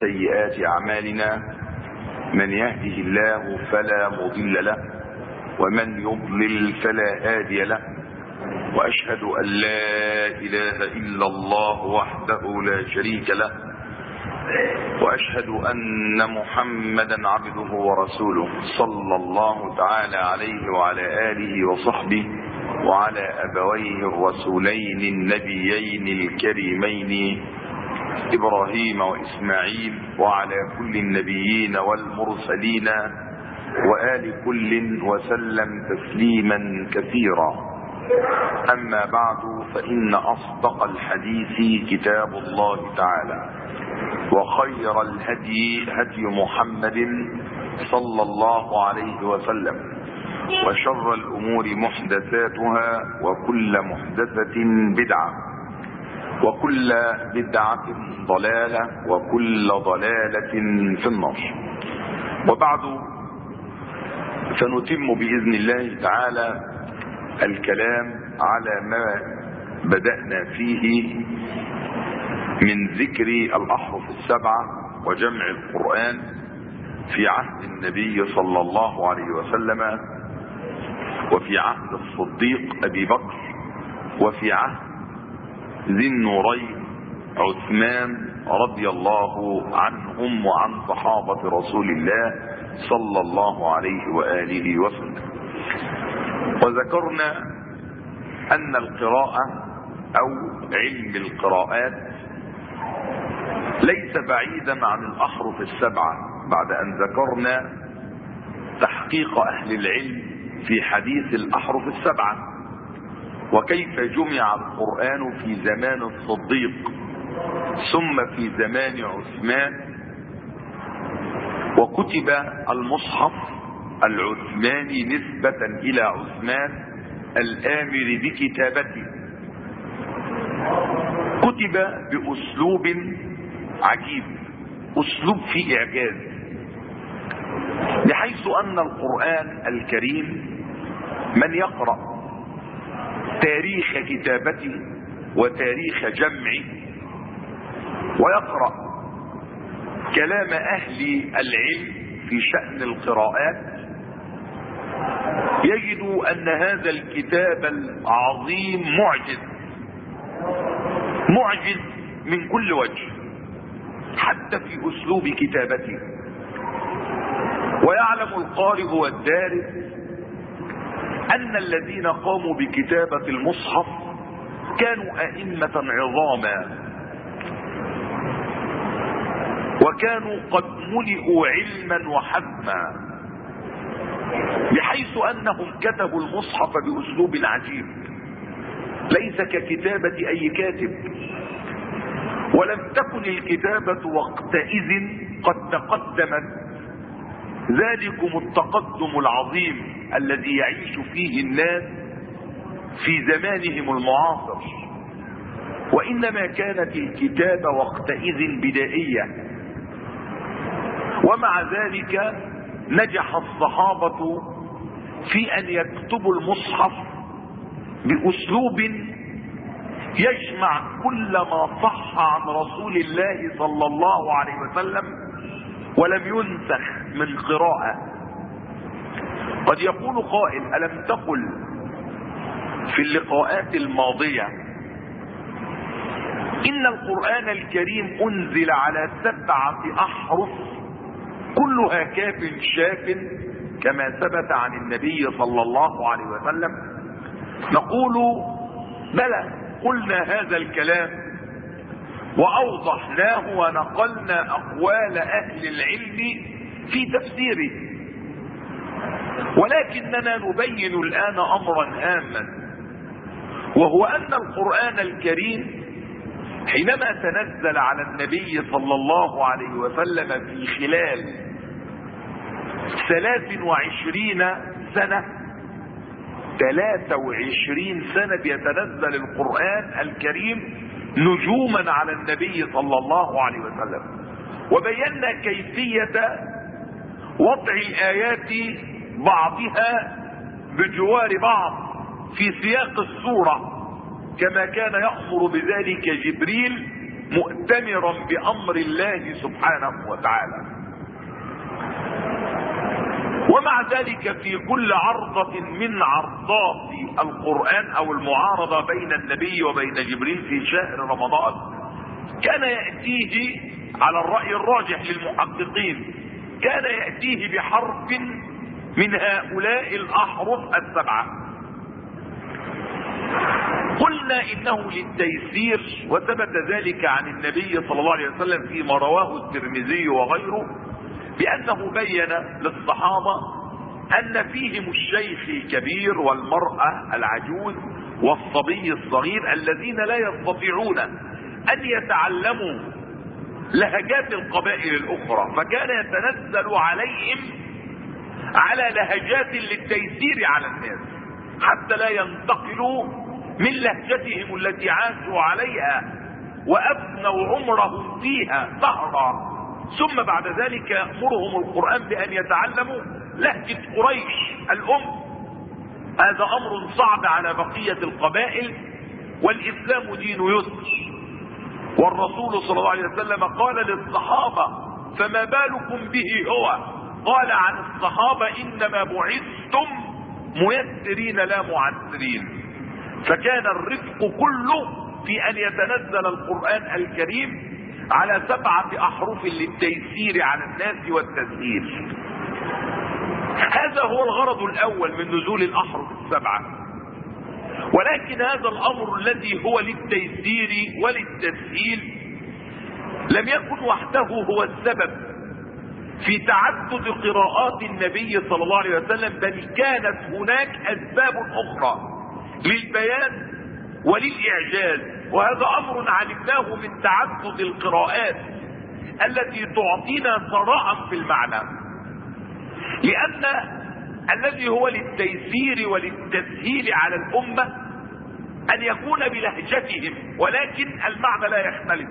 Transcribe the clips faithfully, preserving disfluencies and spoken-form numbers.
سيئات أعمالنا من يهده الله فلا مضل له ومن يضلل فلا هادي له، وأشهد أن لا إله إلا الله وحده لا شريك له، وأشهد أن محمدا عبده ورسوله صلى الله تعالى عليه وعلى آله وصحبه وعلى أبويه الرسولين النبيين الكريمين إبراهيم وإسماعيل وعلى كل النبيين والمرسلين وآل كل وسلم تسليما كثيرا. أما بعد، فإن أصدق الحديث كتاب الله تعالى، وخير الهدي هدي محمد صلى الله عليه وسلم، وشر الأمور محدثاتها، وكل محدثة بدعة، وكل بدعة ضلالة، وكل ضلالة في النار. وبعد، سنتم بإذن الله تعالى الكلام على ما بدأنا فيه من ذكر الأحرف السبعة وجمع القرآن في عهد النبي صلى الله عليه وسلم، وفي عهد الصديق أبي بكر، وفي عهد ذي النورين عثمان رضي الله عنهم وعن صحابة رسول الله صلى الله عليه وآله وسلم. وذكرنا أن القراءة أو علم القراءات ليس بعيدا عن الأحرف السبعة، بعد أن ذكرنا تحقيق أهل العلم في حديث الأحرف السبعة، وكيف جمع القرآن في زمان الصديق ثم في زمان عثمان، وكتب المصحف العثماني نسبة إلى عثمان الآمر بكتابته. كتب بأسلوب عجيب، أسلوب فيه إعجاز، بحيث أن القرآن الكريم من يقرأ تاريخ كتابته وتاريخ جمعه، ويقرأ كلام أهل العلم في شأن القراءات، يجد أن هذا الكتاب العظيم معجز معجز من كل وجه، حتى في أسلوب كتابته. ويعلم القارئ والدارس أن الذين قاموا بكتابة المصحف كانوا أئمة عظاما، وكانوا قد ملئوا علما وحكما، بحيث أنهم كتبوا المصحف بأسلوب عجيب ليس ككتابة أي كاتب. ولم تكن الكتابة وقتئذ قد تقدمت ذلكم التقدم العظيم الذي يعيش فيه الناس في زمانهم المعاصر، وإنما كانت الكتابة وقتئذ بدائية. ومع ذلك نجح الصحابة في أن يكتبوا المصحف بأسلوب يجمع كل ما صح عن رسول الله صلى الله عليه وسلم ولم ينسخ من قراءة. قد يقول قائل: ألم تقل في اللقاءات الماضية إن القرآن الكريم أنزل على سبعة أحرف كلها كاف شاف كما ثبت عن النبي صلى الله عليه وسلم؟ نقول: بلى، قلنا هذا الكلام وأوضحناه ونقلنا أقوال أهل العلم في تفسيره، ولكننا نبين الآن أمرا هاما، وهو أن القرآن الكريم حينما تنزل على النبي صلى الله عليه وسلم في خلال ثلاث وعشرين سنة ثلاث وعشرين سنة بيتنزل القرآن الكريم نجوما على النبي صلى الله عليه وسلم، وبينا كيفية وضع الآيات بعضها بجوار بعض في سياق السورة، كما كان يأمر بذلك جبريل مؤتمرا بأمر الله سبحانه وتعالى. ومع ذلك في كل عرضة من عرضات القرآن أو المعارضة بين النبي وبين جبريل في شهر رمضان كان يأتيه على الرأي الراجح للمحققين كان يأتيه بحرف من هؤلاء الأحرف السبعة. قلنا إنه للتيسير، وثبت ذلك عن النبي صلى الله عليه وسلم فيما رواه الترمذي وغيره بأنه بين للصحابة أن فيهم الشيخ الكبير والمرأة العجوز والصبي الصغير الذين لا يستطيعون أن يتعلموا لهجات القبائل الأخرى، فكان يتنزل عليهم على لهجات للتيسير على الناس حتى لا ينتقلوا من لهجتهم التي عاشوا عليها وأفنوا عمرهم فيها سهرا، ثم بعد ذلك يأمرهم القرآن بأن يتعلموا لهجة قريش الأم. هذا أمر صعب على بقية القبائل، والإسلام دين يسر. والرسول صلى الله عليه وسلم قال للصحابة: فما بالكم به هو؟ قال عن الصحابة: إنما بعثتم ميسرين لا معسرين. فكان الرفق كله في أن يتنزل القرآن الكريم على سبعة أحرف للتيسير على الناس والتسهيل. هذا هو الغرض الأول من نزول الأحرف السبعة. ولكن هذا الأمر الذي هو للتيسير وللتسهيل لم يكن وحده هو السبب في تعدد قراءات النبي صلى الله عليه وسلم، بل كانت هناك أسباب أخرى للبيان وللإعجاز. وهذا أمر علمناه من تعدد القراءات التي تعطينا ثراء في المعنى، لأن الذي هو للتيسير وللتسهيل على الأمة أن يكون بلهجتهم، ولكن المعنى لا يختلف.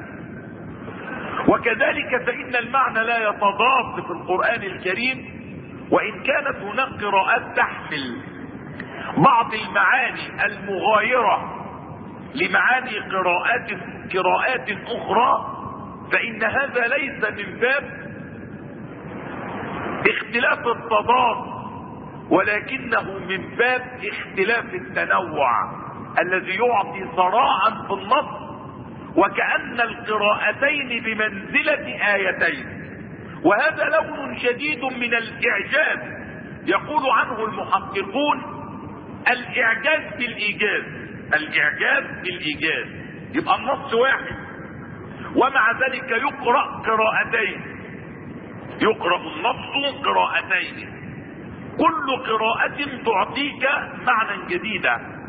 وكذلك فإن المعنى لا يتضاد في القرآن الكريم، وإن كانت هناك قراءات تحمل بعض المعاني المغايرة لمعاني قراءات قراءات أخرى، فإن هذا ليس من باب اختلاف التضاد، ولكنه من باب اختلاف التنوع الذي يعطي ثراء في النص، وكأن القراءتين بمنزلة آيتين. وهذا لون جديد من الإعجاز يقول عنه المحققون: الإعجاز بالإيجاز. الإعجاز بالإيجاز يبقى النص واحد، ومع ذلك يقرأ قراءتين، يقرأ النص قراءتين، كل قراءة تعطيك معنى جديدا.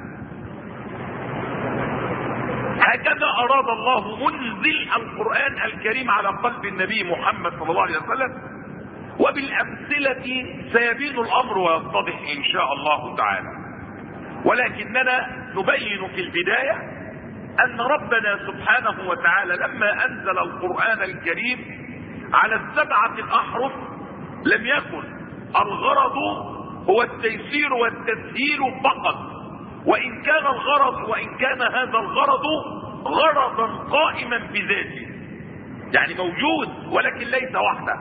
هكذا أراد الله منزل القرآن الكريم على قلب النبي محمد صلى الله عليه وسلم، وبالأمثلة سيبين الأمر ويتضح إن شاء الله تعالى. ولكننا نبين في البداية أن ربنا سبحانه وتعالى لما أنزل القرآن الكريم على السبعة الأحرف لم يكن الغرض هو التيسير والتسهيل فقط، وإن كان الغرض وإن كان هذا الغرض غرضا قائما بذاته، يعني موجود ولكن ليس وحده.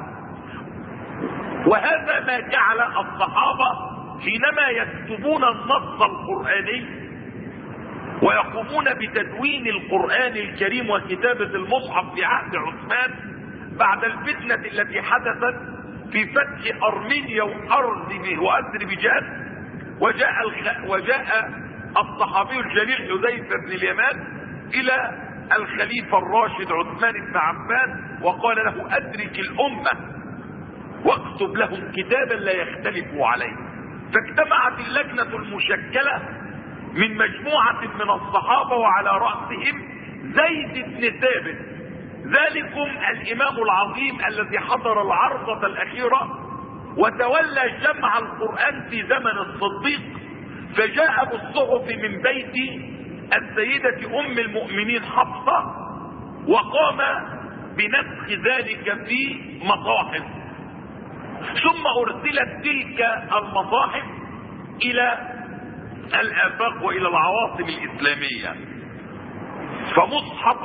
وهذا ما جعل الصحابة حينما يكتبون النص القرآني ويقومون بتدوين القرآن الكريم وكتابة المصحف في عهد عثمان بعد الفتنة التي حدثت في فتح أرمينيا وأذربيجان، وجاء وجاء الصحابي الجليل حذيفة بن اليمان إلى الخليفة الراشد عثمان بن عفان وقال له: أدرك الأمة واكتب لهم كتابا لا يختلفوا عليه. فاجتمعت اللجنة المشكلة من مجموعة من الصحابة وعلى رأسهم زيد بن ثابت، ذلكم الإمام العظيم الذي حضر العرضة الأخيرة وتولى جمع القرآن في زمن الصديق، فجاء بالصحف من بيت السيدة أم المؤمنين حفصة وقام بنسخ ذلك في مصاحف، ثم أرسلت تلك المصاحف إلى الآفاق وإلى العواصم الإسلامية. فمصحف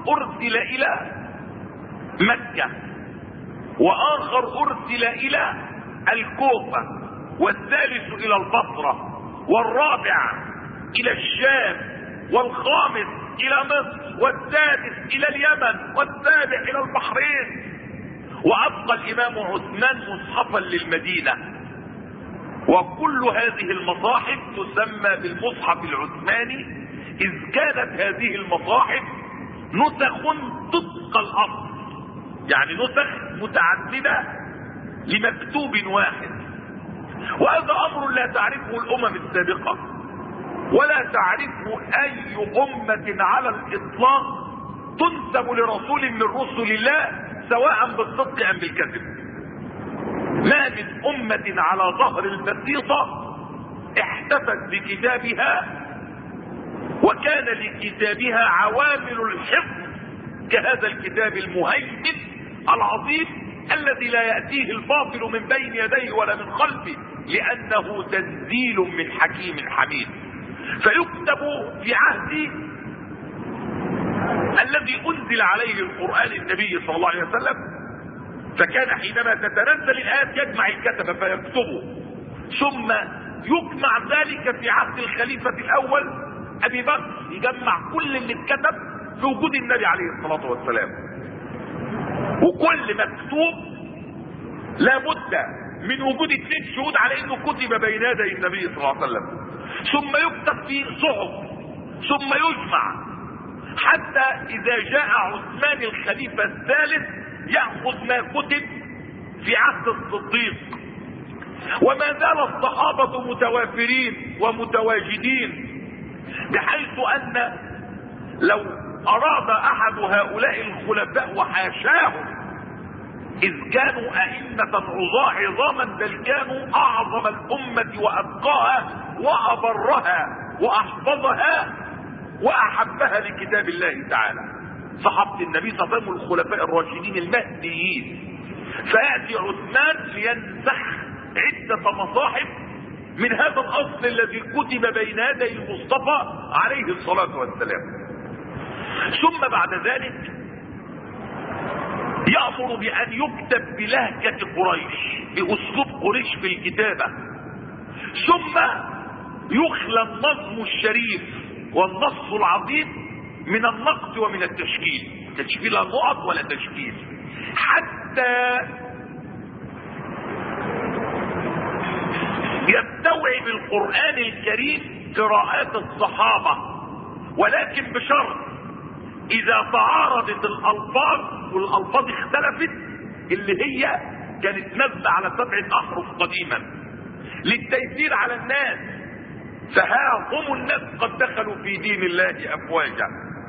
ارسل الى مكة، واخر ارسل الى الكوفة، والثالث الى البصرة، والرابع الى الشام، والخامس الى مصر، والسادس الى اليمن، والسابع الى البحرين. وابقى الامام عثمان مصحفا للمدينة. وكل هذه المصاحف تسمى بالمصحف العثماني، اذ كانت هذه المصاحف نسخ طبق الاصل، يعني نسخ متعددة لمكتوب واحد. وهذا امر لا تعرفه الامم السابقة، ولا تعرفه اي امة على الاطلاق تنسب لرسول من رسل الله، سواء بالصدق ام بالكذب. ما من امة على ظهر البسيطة احتفت بكتابها وكان لكتابها عوامل الحفظ كهذا الكتاب المهيمن العظيم الذي لا يأتيه الباطل من بين يديه ولا من خلفه، لأنه تنزيل من حكيم حميد. فيكتب في عهد الذي أنزل عليه القرآن النبي صلى الله عليه وسلم، فكان حينما تتنزل الآيات يجمع الكتب فيكتبه، ثم يجمع ذلك في عهد الخليفة الأول أبي بكر، يجمع كل اللي اتكتب في وجود النبي عليه الصلاة والسلام. وكل مكتوب لابد من وجود اثنين شهود على انه كتب بين يدي النبي صلى الله عليه وسلم، ثم يكتب في صحف، ثم يجمع، حتى اذا جاء عثمان الخليفة الثالث يأخذ ما كتب في عهد الصديق. وما زال الصحابة متوافرين ومتواجدين، بحيث ان لو اراد احد هؤلاء الخلفاء، وحاشاهم اذ كانوا ائمة عظاة عظاما، بل كانوا اعظم الامة واتقاها وابرها واحفظها واحبها لكتاب الله تعالى، صحابة النبي صلى الله عليه وسلم الخلفاء الراشدين المهديين. فيأتي عثمان لينسخ عدة مصاحف من هذا الاصل الذي كتب بين يدي المصطفى عليه الصلاة والسلام. ثم بعد ذلك يأمر بأن يكتب بلهجة قريش، بأسلوب قريش في الكتابة، ثم يخلى النظم الشريف والنص العظيم من النقد ومن التشكيل، تشكيل لا نقط ولا تشكيل، حتى يستوعب القرآن الكريم قراءات الصحابة، ولكن بشرط اذا تعارضت الالفاظ والالفاظ اختلفت، اللي هي كانت نازله على سبعة احرف قديما للتيسير على الناس، فها هم الناس قد دخلوا في دين الله افواجا.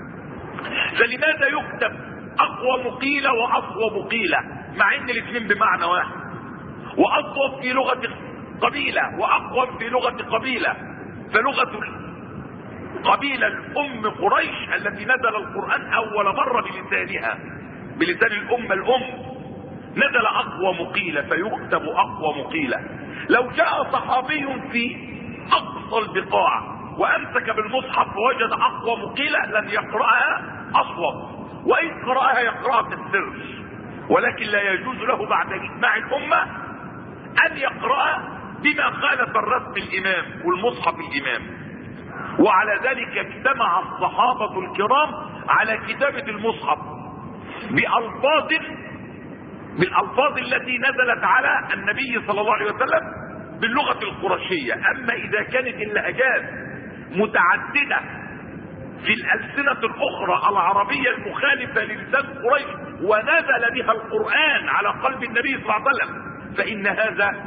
فلماذا يكتب اقوى مقيلة واصوب مقيلة مع ان الاثنين بمعنى واحد، واصوب في لغة قبيلة واقوم في لغة قبيلة؟ فلغة قبيلة الام قريش التي نزل القرآن اول مرة بلسانها، بلسان الامة الام، نزل اقوى مقيلة فيكتب اقوى مقيلة. لو جاء صحابي في اقصى البقاع وامسك بالمصحف ووجد اقوى مقيلة لن يقرأها اصوب، وان قرأها يقرأها في السر، ولكن لا يجوز له بعد اجماع الامة ان يقرأ بما خالف الرسم الامام والمصحف الامام. وعلى ذلك اجتمع الصحابة الكرام على كتابة المصحف بألفاظ بالألفاظ التي نزلت على النبي صلى الله عليه وسلم باللغة القرشية. أما إذا كانت اللهجات متعددة في الألسنة الأخرى العربية المخالفة للسان قريش ونزل بها القرآن على قلب النبي صلى الله عليه وسلم، فإن هذا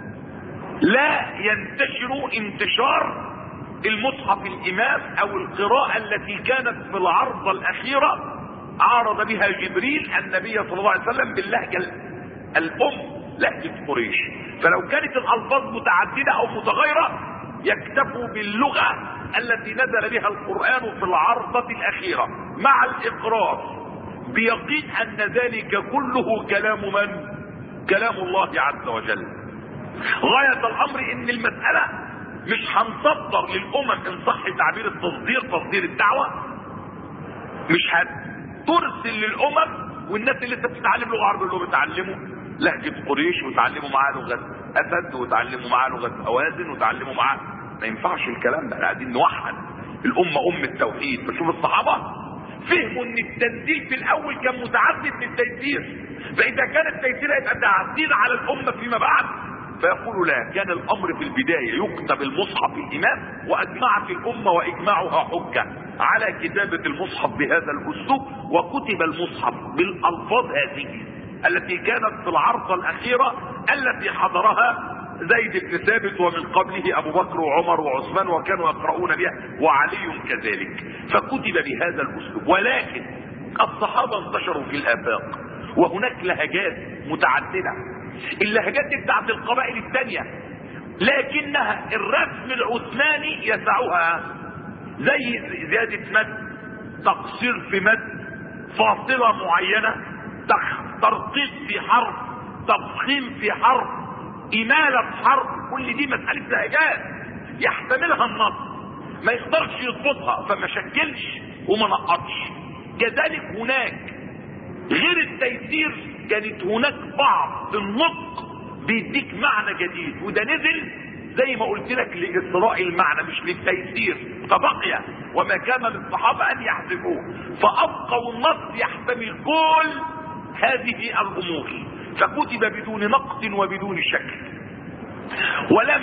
لا ينتشر انتشار المصحف الامام او القراءة التي كانت في العرضة الاخيرة عارض بها جبريل النبي صلى الله عليه وسلم باللهجة الام لهجة قريش. فلو كانت الالفاظ متعددة او متغيرة يكتفوا باللغة التي نزل بها القرآن في العرضة الاخيرة، مع الاقرار بيقين ان ذلك كله كلام من؟ كلام الله عز وجل. غاية الامر ان المسألة مش هنصدر للامم ان صح تعبير التصدير تصدير الدعوة، مش هن ترسل للامم، والناس اللي لسه بتتعلم لغه عربيه اللي بيتعلموا لهجه قريش وتعلموا معاها لغه اسد وتعلموا معاها لغه اوازن وتعلموا معاها. ما ينفعش الكلام ده، عايزين نوحد الامه ام التوحيد. فشوف الصحابه فهموا ان التنزيل في الاول كان متعدد للتيسير، فاذا كان التيسير هيبقى تعديل على الامه فيما بعد، فيقول لا، كان الامر في البدايه يكتب المصحف الامام، واجمعت الامه واجماعها حجه على كتابه المصحف بهذا الاسلوب، وكتب المصحف بالالفاظ هذه التي كانت في العرضه الاخيره التي حضرها زيد بن ثابت ومن قبله ابو بكر وعمر وعثمان، وكانوا يقرؤون بها، وعلي كذلك، فكتب بهذا الاسلوب. ولكن الصحابه انتشروا في الافاق، وهناك لهجات متعدده، اللهجات دي بتاعت القبائل الثانيه، لكنها الرسم العثماني يسعها، زي زياده مد، تقصير في مد، فاصله معينه، ترقيق في حرف، تفخيم في حرف، إمالة في حرف، كل دي مسألة لهجات يحتملها النص، ما يقدرش يضبطها، فما شكلش وما نقطش. كذلك هناك غير التيسير كانت هناك بعض النطق بيديك معنى جديد، وده نزل زي ما قلت لك لإسراء المعنى مش للتيسير، فبقي وما كان للصحابة أن يحذفوه، فأبقوا النص يحتمل كل هذه الأمور، فكتب بدون نقص وبدون شك. ولم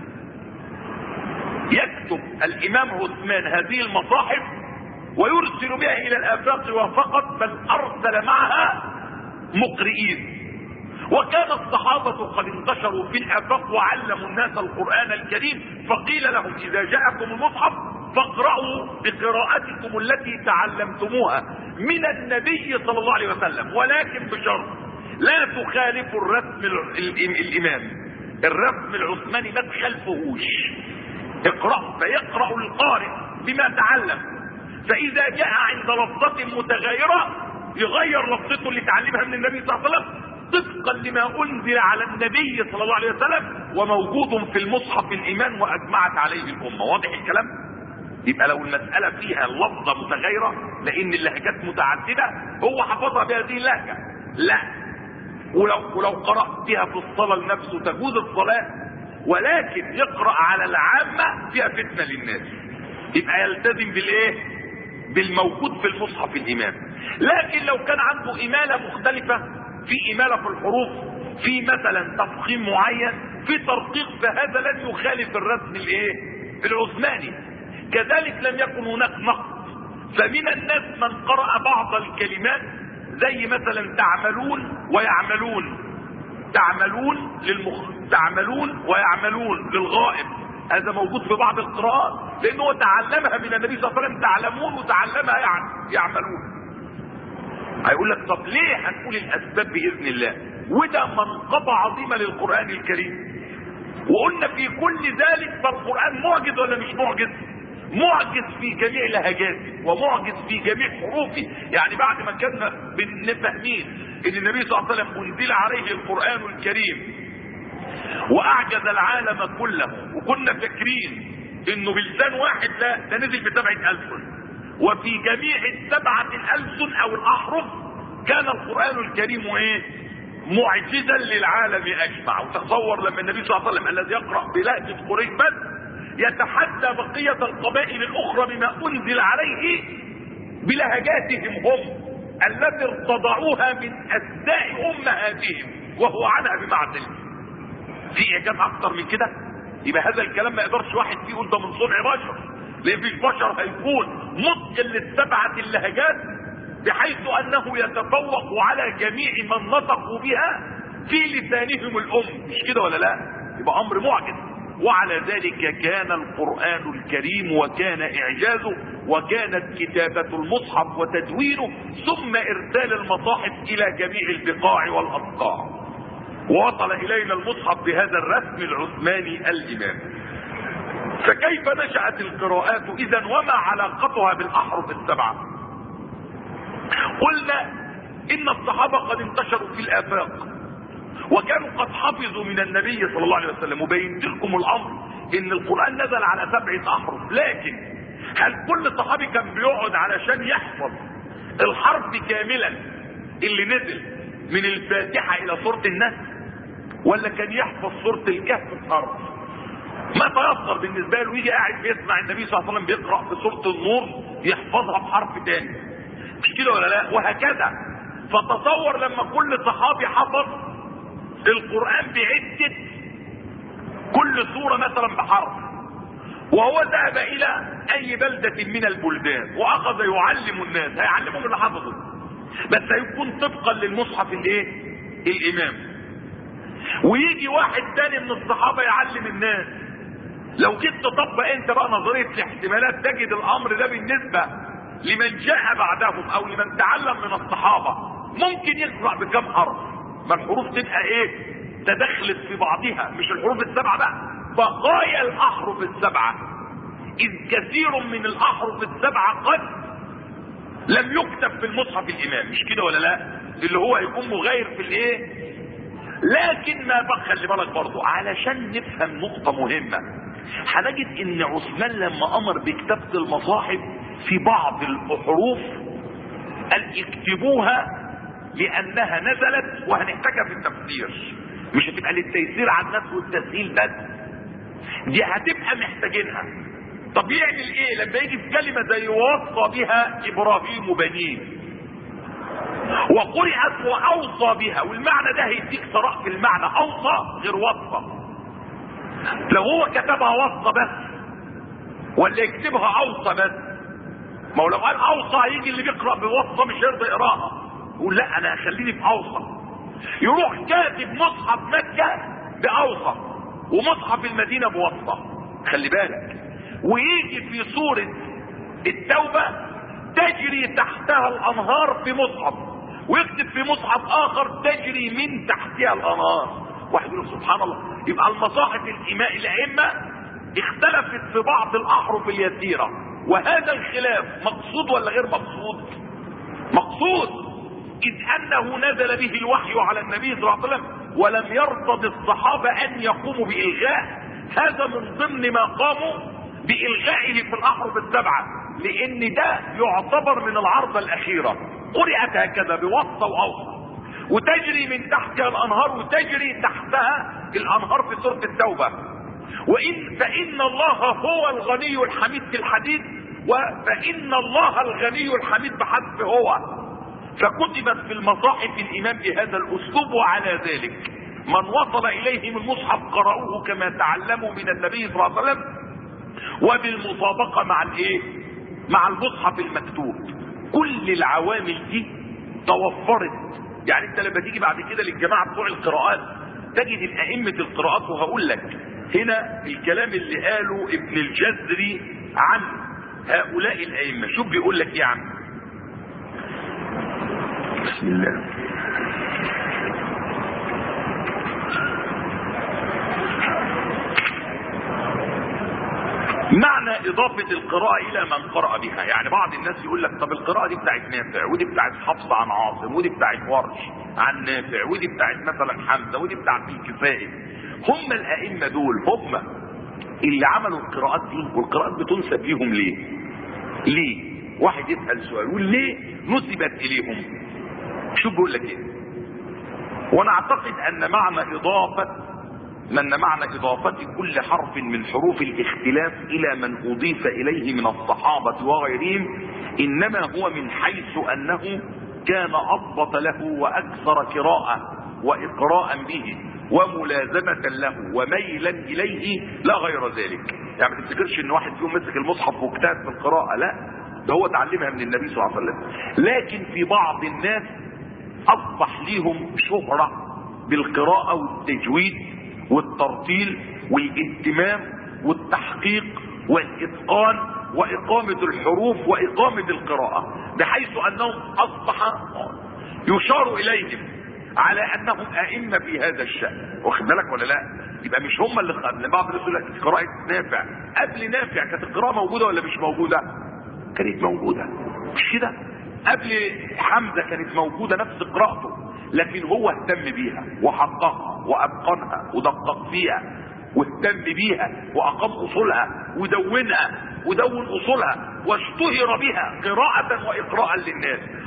يكتب الإمام عثمان هذه المصاحف ويرسل بها إلى الآفاق وفقط، بل أرسل معها مقرئين. وكان الصحابة قد انتشروا في الآفاق وعلموا الناس القرآن الكريم، فقيل لهم إذا جاءكم المصحف فاقرأوا بقراءتكم التي تعلمتموها من النبي صلى الله عليه وسلم، ولكن بشرط لا تخالفوا الرسم الإمام، الرسم العثماني ما تخالفوهوش، اقرأ. فيقرأ القارئ بما تعلم، فإذا جاء عند لفظة متغيرة يغير لفظته اللي تعلمها من النبي صلى الله عليه وسلم طبقا لما أنزل على النبي صلى الله عليه وسلم وموجود في المصحف الإيمان وأجمعت عليه الأمة. واضح الكلام؟ يبقى لو المسألة فيها لفظة متغيرة لأن اللهجات متعددة هو حفظها بهذه اللهجة، لا، ولو ولو قرأت بها في الصلاة لنفسه تجوز الصلاة، ولكن يقرأ على العامة فيها فتنة للناس، يبقى يلتزم بالايه؟ بالموجود في المصحف الإمام. لكن لو كان عنده إمالة مختلفة، في إمالة في الحروف، في مثلا تفخيم معين، في ترقيق، فهذا لن يخالف الرسم الايه؟ العثماني. كذلك لم يكن هناك نقد، فمن الناس من قرأ بعض الكلمات زي مثلا تعملون ويعملون، تعملون للمخ، تعملون ويعملون للغائب، هذا موجود في بعض القراءات لانه تعلمها من النبي صلى الله عليه وسلم، تعلمون وتعلمها يعني يعملون. هيقول لك طب ليه هنقول الاسباب باذن الله؟ وده منقبة عظيمة للقرآن الكريم، وقلنا في كل ذلك فالقرآن معجز ولا مش معجز؟ معجز في جميع لهجاته ومعجز في جميع حروفه. يعني بعد ما كنا فاهمين ان النبي صلى الله عليه وسلم انزل عليه القرآن الكريم واعجز العالم كله، وكنا فاكرين انه بلسان واحد، لا، ده نزل بسبعة ألسن، وفي جميع السبعة الألسن او الاحرف كان القرآن الكريم ايه؟ معجزا للعالم اجمع. وتصور لما النبي صلى الله عليه وسلم الذي يقرأ بلهجة قريش بس يتحدى بقية القبائل الاخرى بما انزل عليه بلهجاتهم هم التي ارتضعوها من اسداء امهاتهم وهو عنها بمعزل. في اعجاز اكتر من كده؟ يبقى هذا الكلام ما يقدرش واحد فيه يقول ده من صنع بشر، لان مفيش بشر هيكون متقن للسبعة اللهجات بحيث انه يتفوق على جميع من نطقوا بها في لسانهم الام، مش كده ولا لا؟ يبقى امر معجز. وعلى ذلك كان القرآن الكريم وكان إعجازه وكانت كتابة المصحف وتدوينه ثم إرسال المصاحف إلى جميع البقاع والأبقاع، ووصل إلينا المصحف بهذا الرسم العثماني الإمام. فكيف نشأت القراءات إذن وما علاقتها بالأحرف السبعة؟ قلنا إن الصحابة قد انتشروا في الآفاق وكانوا قد حفظوا من النبي صلى الله عليه وسلم، وبينت لكم الامر ان القرآن نزل على سبعة احرف، لكن هل كل صحابي كان بيقعد علشان يحفظ الحرف كاملا اللي نزل من الفاتحة الى سورة الناس، ولا كان يحفظ سورة الكهف بحرف ما تيسر بالنسبة له، يجي قاعد بيسمع النبي صلى الله عليه وسلم بيقرأ في سورة النور يحفظها بحرف تاني، مش كده ولا لا؟ وهكذا. فتصور لما كل صحابي حفظ القرآن بعدة كل سورة مثلا بحرف، وهو ذهب الى اي بلدة من البلدان واخذ يعلم الناس، هيعلمهم اللي حفظه، بس هيكون طبقا للمصحف الايه؟ الامام. ويجي واحد تاني من الصحابة يعلم الناس، لو جيت تطبق انت بقى نظرية الاحتمالات تجد الامر ده بالنسبة لمن جاء بعدهم او لمن تعلم من الصحابة ممكن يقرأ بكم حرف، ما الحروف تبقى ايه؟ تدخلت في بعضها، مش الحروف السبعة بقى، بقايا الاحرف السبعة، اذ كثير من الاحرف السبعة قد لم يكتب في المصحف الامام، مش كده ولا لا؟ اللي هو هيكون مغاير في الايه؟ لكن ما بقى خلي بالك برضه علشان نفهم نقطة مهمة، هنجد ان عثمان لما امر بكتابة المصاحف في بعض الحروف قال اكتبوها لانها نزلت وهنحتاجها في التفسير، مش هتبقى للتيسير على الناس والتسهيل بس، دي هتبقى محتاجينها. طب يعمل ايه لما يجي في كلمة زي وصى بها ابراهيم بنيه وقرأت واوصى بها، والمعنى ده هيديك ثراء في المعنى، اوصى غير وصى. لو هو كتبها وصى بس ولا يكتبها اوصى بس، ما هو لو قال اوصى هيجي اللي بيقرأ بوصى مش هيرضى يقراها، يقول لا انا هخليني في اوصى، يروح كاتب مصحف مكة باوصى ومصحف المدينة بوصى، خلي بالك. ويجي في سورة التوبة تجري تحتها الانهار في مصحف، ويكتب في مصحف اخر تجري من تحتها الانهار، واحد يقول سبحان الله. يبقى المصاحف الاماء الائمة اختلفت في بعض الاحرف اليسيرة، وهذا الخلاف مقصود ولا غير مقصود؟ مقصود، اذ انه نزل به الوحي على النبي صلى الله عليه وسلم ولم يرتض الصحابة ان يقوموا بالغاء هذا من ضمن ما قاموا بإلغائه في الأحرف السبعة، لأن ده يعتبر من العرضة الأخيرة، قرأت هكذا بوصى وأوصى، وتجري من تحتها الأنهار وتجري تحتها الأنهار في سورة التوبة. وإن فإن الله هو الغني الحميد في الحديث، وفإن الله الغني الحميد بحذف هو، فكتبت في المصاحف الإمام بهذا الأسلوب. وعلى ذلك من وصل إليهم المصحف قرأوه كما تعلموا من النبي صلى الله عليه وسلم، وبالمطابقة مع الايه؟ مع المصحف المكتوب. كل العوامل دي توفرت. يعني انت لما تيجي بعد كده للجماعة بتوع القراءات تجد الائمة القراءات، وهقول لك هنا الكلام اللي قاله ابن الجزري عن هؤلاء الائمة، شوف بيقول لك ايه عنه. بسم الله. معنى اضافة القراءة الى من قرأ بها، يعني بعض الناس يقول لك طب القراءة دي بتاعت نافع، ودي بتاعت حفص عن عاصم، ودي بتاعت ورش عن نافع، ودي بتاعت مثلا حمزة، ودي بتاعت الكسائي. هم الائمة دول هم اللي عملوا القراءات دي، والقراءات بتنسب ليهم ليه؟ ليه؟ واحد يسأل سؤال يقول ليه نسبت اليهم؟ شوف بيقول لك ايه. وانا اعتقد ان معنى اضافة من معنى اضافة كل حرف من حروف الاختلاف الى من اضيف اليه من الصحابة وغيرهم انما هو من حيث انه كان اضبط له واكثر قراءة واقراء به وملازمة له وميلا اليه، لا غير ذلك. يعني ما تفتكرش ان واحد فيهم مسك المصحف واجتهد في القراءة، لا، ده هو تعلمها من النبي صلى الله عليه وسلم. لكن في بعض الناس اصبح ليهم شهرة بالقراءة والتجويد والترتيل والاهتمام والتحقيق والاتقان واقامة الحروف واقامة القراءة، بحيث انهم اصبح يشار اليهم على انهم ائمة في هذا الشأن، واخد بالك ولا لا؟ يبقى مش هم اللي خدنا. بعض الناس يقول لك قراءة نافع، قبل نافع كانت القراءة موجودة ولا مش موجودة؟ كانت موجودة، مش كده؟ قبل حمزة كانت موجودة نفس قراءته، لكن هو اهتم بيها وحققها وابقنها ودقق فيها واهتم بيها واقام اصولها ودونها ودون اصولها واشتهر بها قراءة واقراء للناس.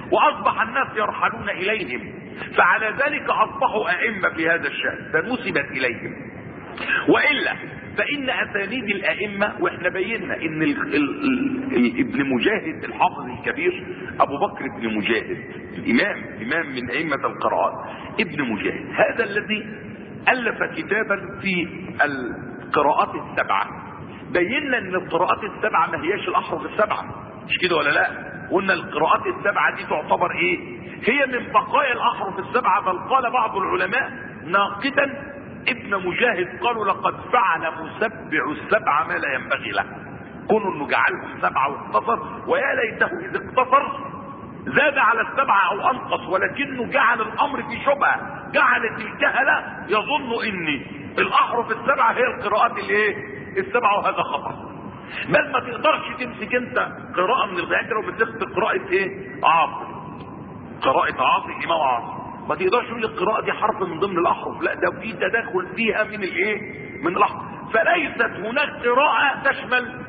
واصبح الناس يرحلون اليهم، فعلى ذلك اصبحوا ائمة في هذا الشأن فنسبت اليهم. والا فان اسانيد الائمة، واحنا بينا ان ال ال ال ابن مجاهد الحافظ الكبير ابو بكر بن مجاهد الامام امام من ائمة القراءات، ابن مجاهد هذا الذي الف كتابا في القراءات السبعة. بينا ان القراءات السبعة ما هياش الاحرف السبعة، مش كده ولا لا؟ قلنا القراءات السبعة دي تعتبر ايه؟ هي من بقايا الاحرف السبعة، بل قال بعض العلماء ناقدا ابن مجاهد قالوا لقد فعل مسبع السبعة ما لا ينبغي له، كونوا انه جعلهم سبعة واقتصر، ويا ليته اذا اقتصر زاد على السبعة او انقص، ولكنه جعل الامر في شبهة، جعلت الجهلة يظن ان الاحرف السبعة هي القراءات الايه السبعة، وهذا خطأ. بل ما تقدرش تمسك انت قراءة من الغيات لو بتمسك قراءة ايه عاصم، قراءة عاصم امام عاصم، ما تقدرش تقول القراءة دي حرف من ضمن الاحرف، لا ده في تداخل فيها من الايه من الاحرف. فليست هناك قراءة تشمل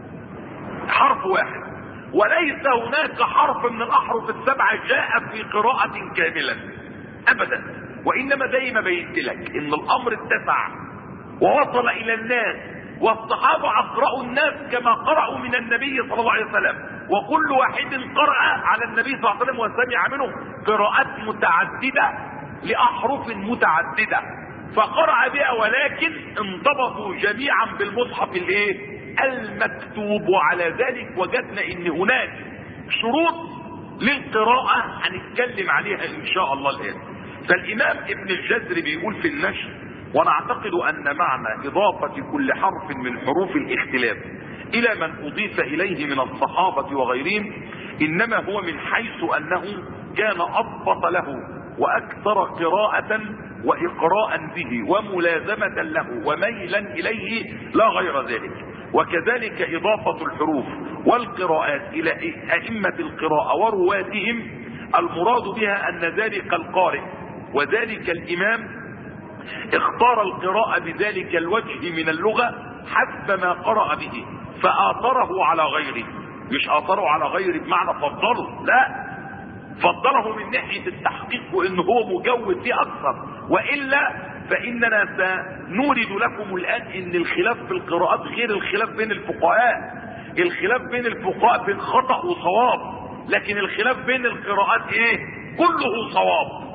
حرف واحد، وليس هناك حرف من الاحرف السبعة جاء في قراءة كاملة ابدا، وانما زي ما بينت لك ان الامر اتسع ووصل الى الناس، والصحابة اقرأوا الناس كما قرأوا من النبي صلى الله عليه وسلم، وكل واحد قرأ على النبي صلى الله عليه وسلم وسمع منه قراءات متعددة لأحرف متعددة فقرأ بها، ولكن انضبطوا جميعا بالمصحف الايه المكتوب. وعلى ذلك وجدنا ان هناك شروط للقراءة هنتكلم عليها ان شاء الله الان. فالامام ابن الجزري بيقول في النشر: ونعتقد ان معنى اضافة كل حرف من حروف الاختلاف الى من اضيف اليه من الصحابة وغيرهم انما هو من حيث انه كان اضبط له واكثر قراءة واقراء به وملازمة له وميلا اليه لا غير ذلك. وكذلك اضافة الحروف والقراءات الى ائمة القراءة ورواتهم المراد بها ان ذلك القارئ وذلك الامام اختار القراءة بذلك الوجه من اللغة حسب ما قرأ به فآثره على غيره، مش آثره على غيره بمعنى فضله، لا، فضله من ناحية التحقيق وإنه هو مجود فيه أكثر. وإلا فإننا سنورد لكم الآن إن الخلاف في القراءات غير الخلاف بين الفقهاء. الخلاف بين الفقهاء بين خطأ وصواب، لكن الخلاف بين القراءات إيه؟ كله صواب.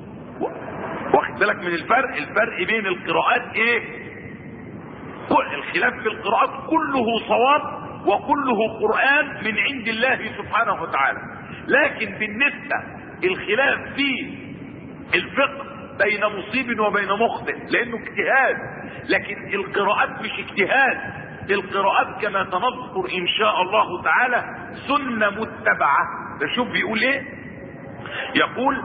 واخد بالك من الفرق؟ الفرق بين القراءات ايه؟ الخلاف في القراءات كله صواب وكله قرآن من عند الله سبحانه وتعالى، لكن بالنسبة الخلاف في الفقه بين مصيب وبين مخطئ لانه اجتهاد، لكن القراءات مش اجتهاد. القراءات كما سنذكر ان شاء الله تعالى سنة متبعة. شوف بيقول ايه؟ يقول: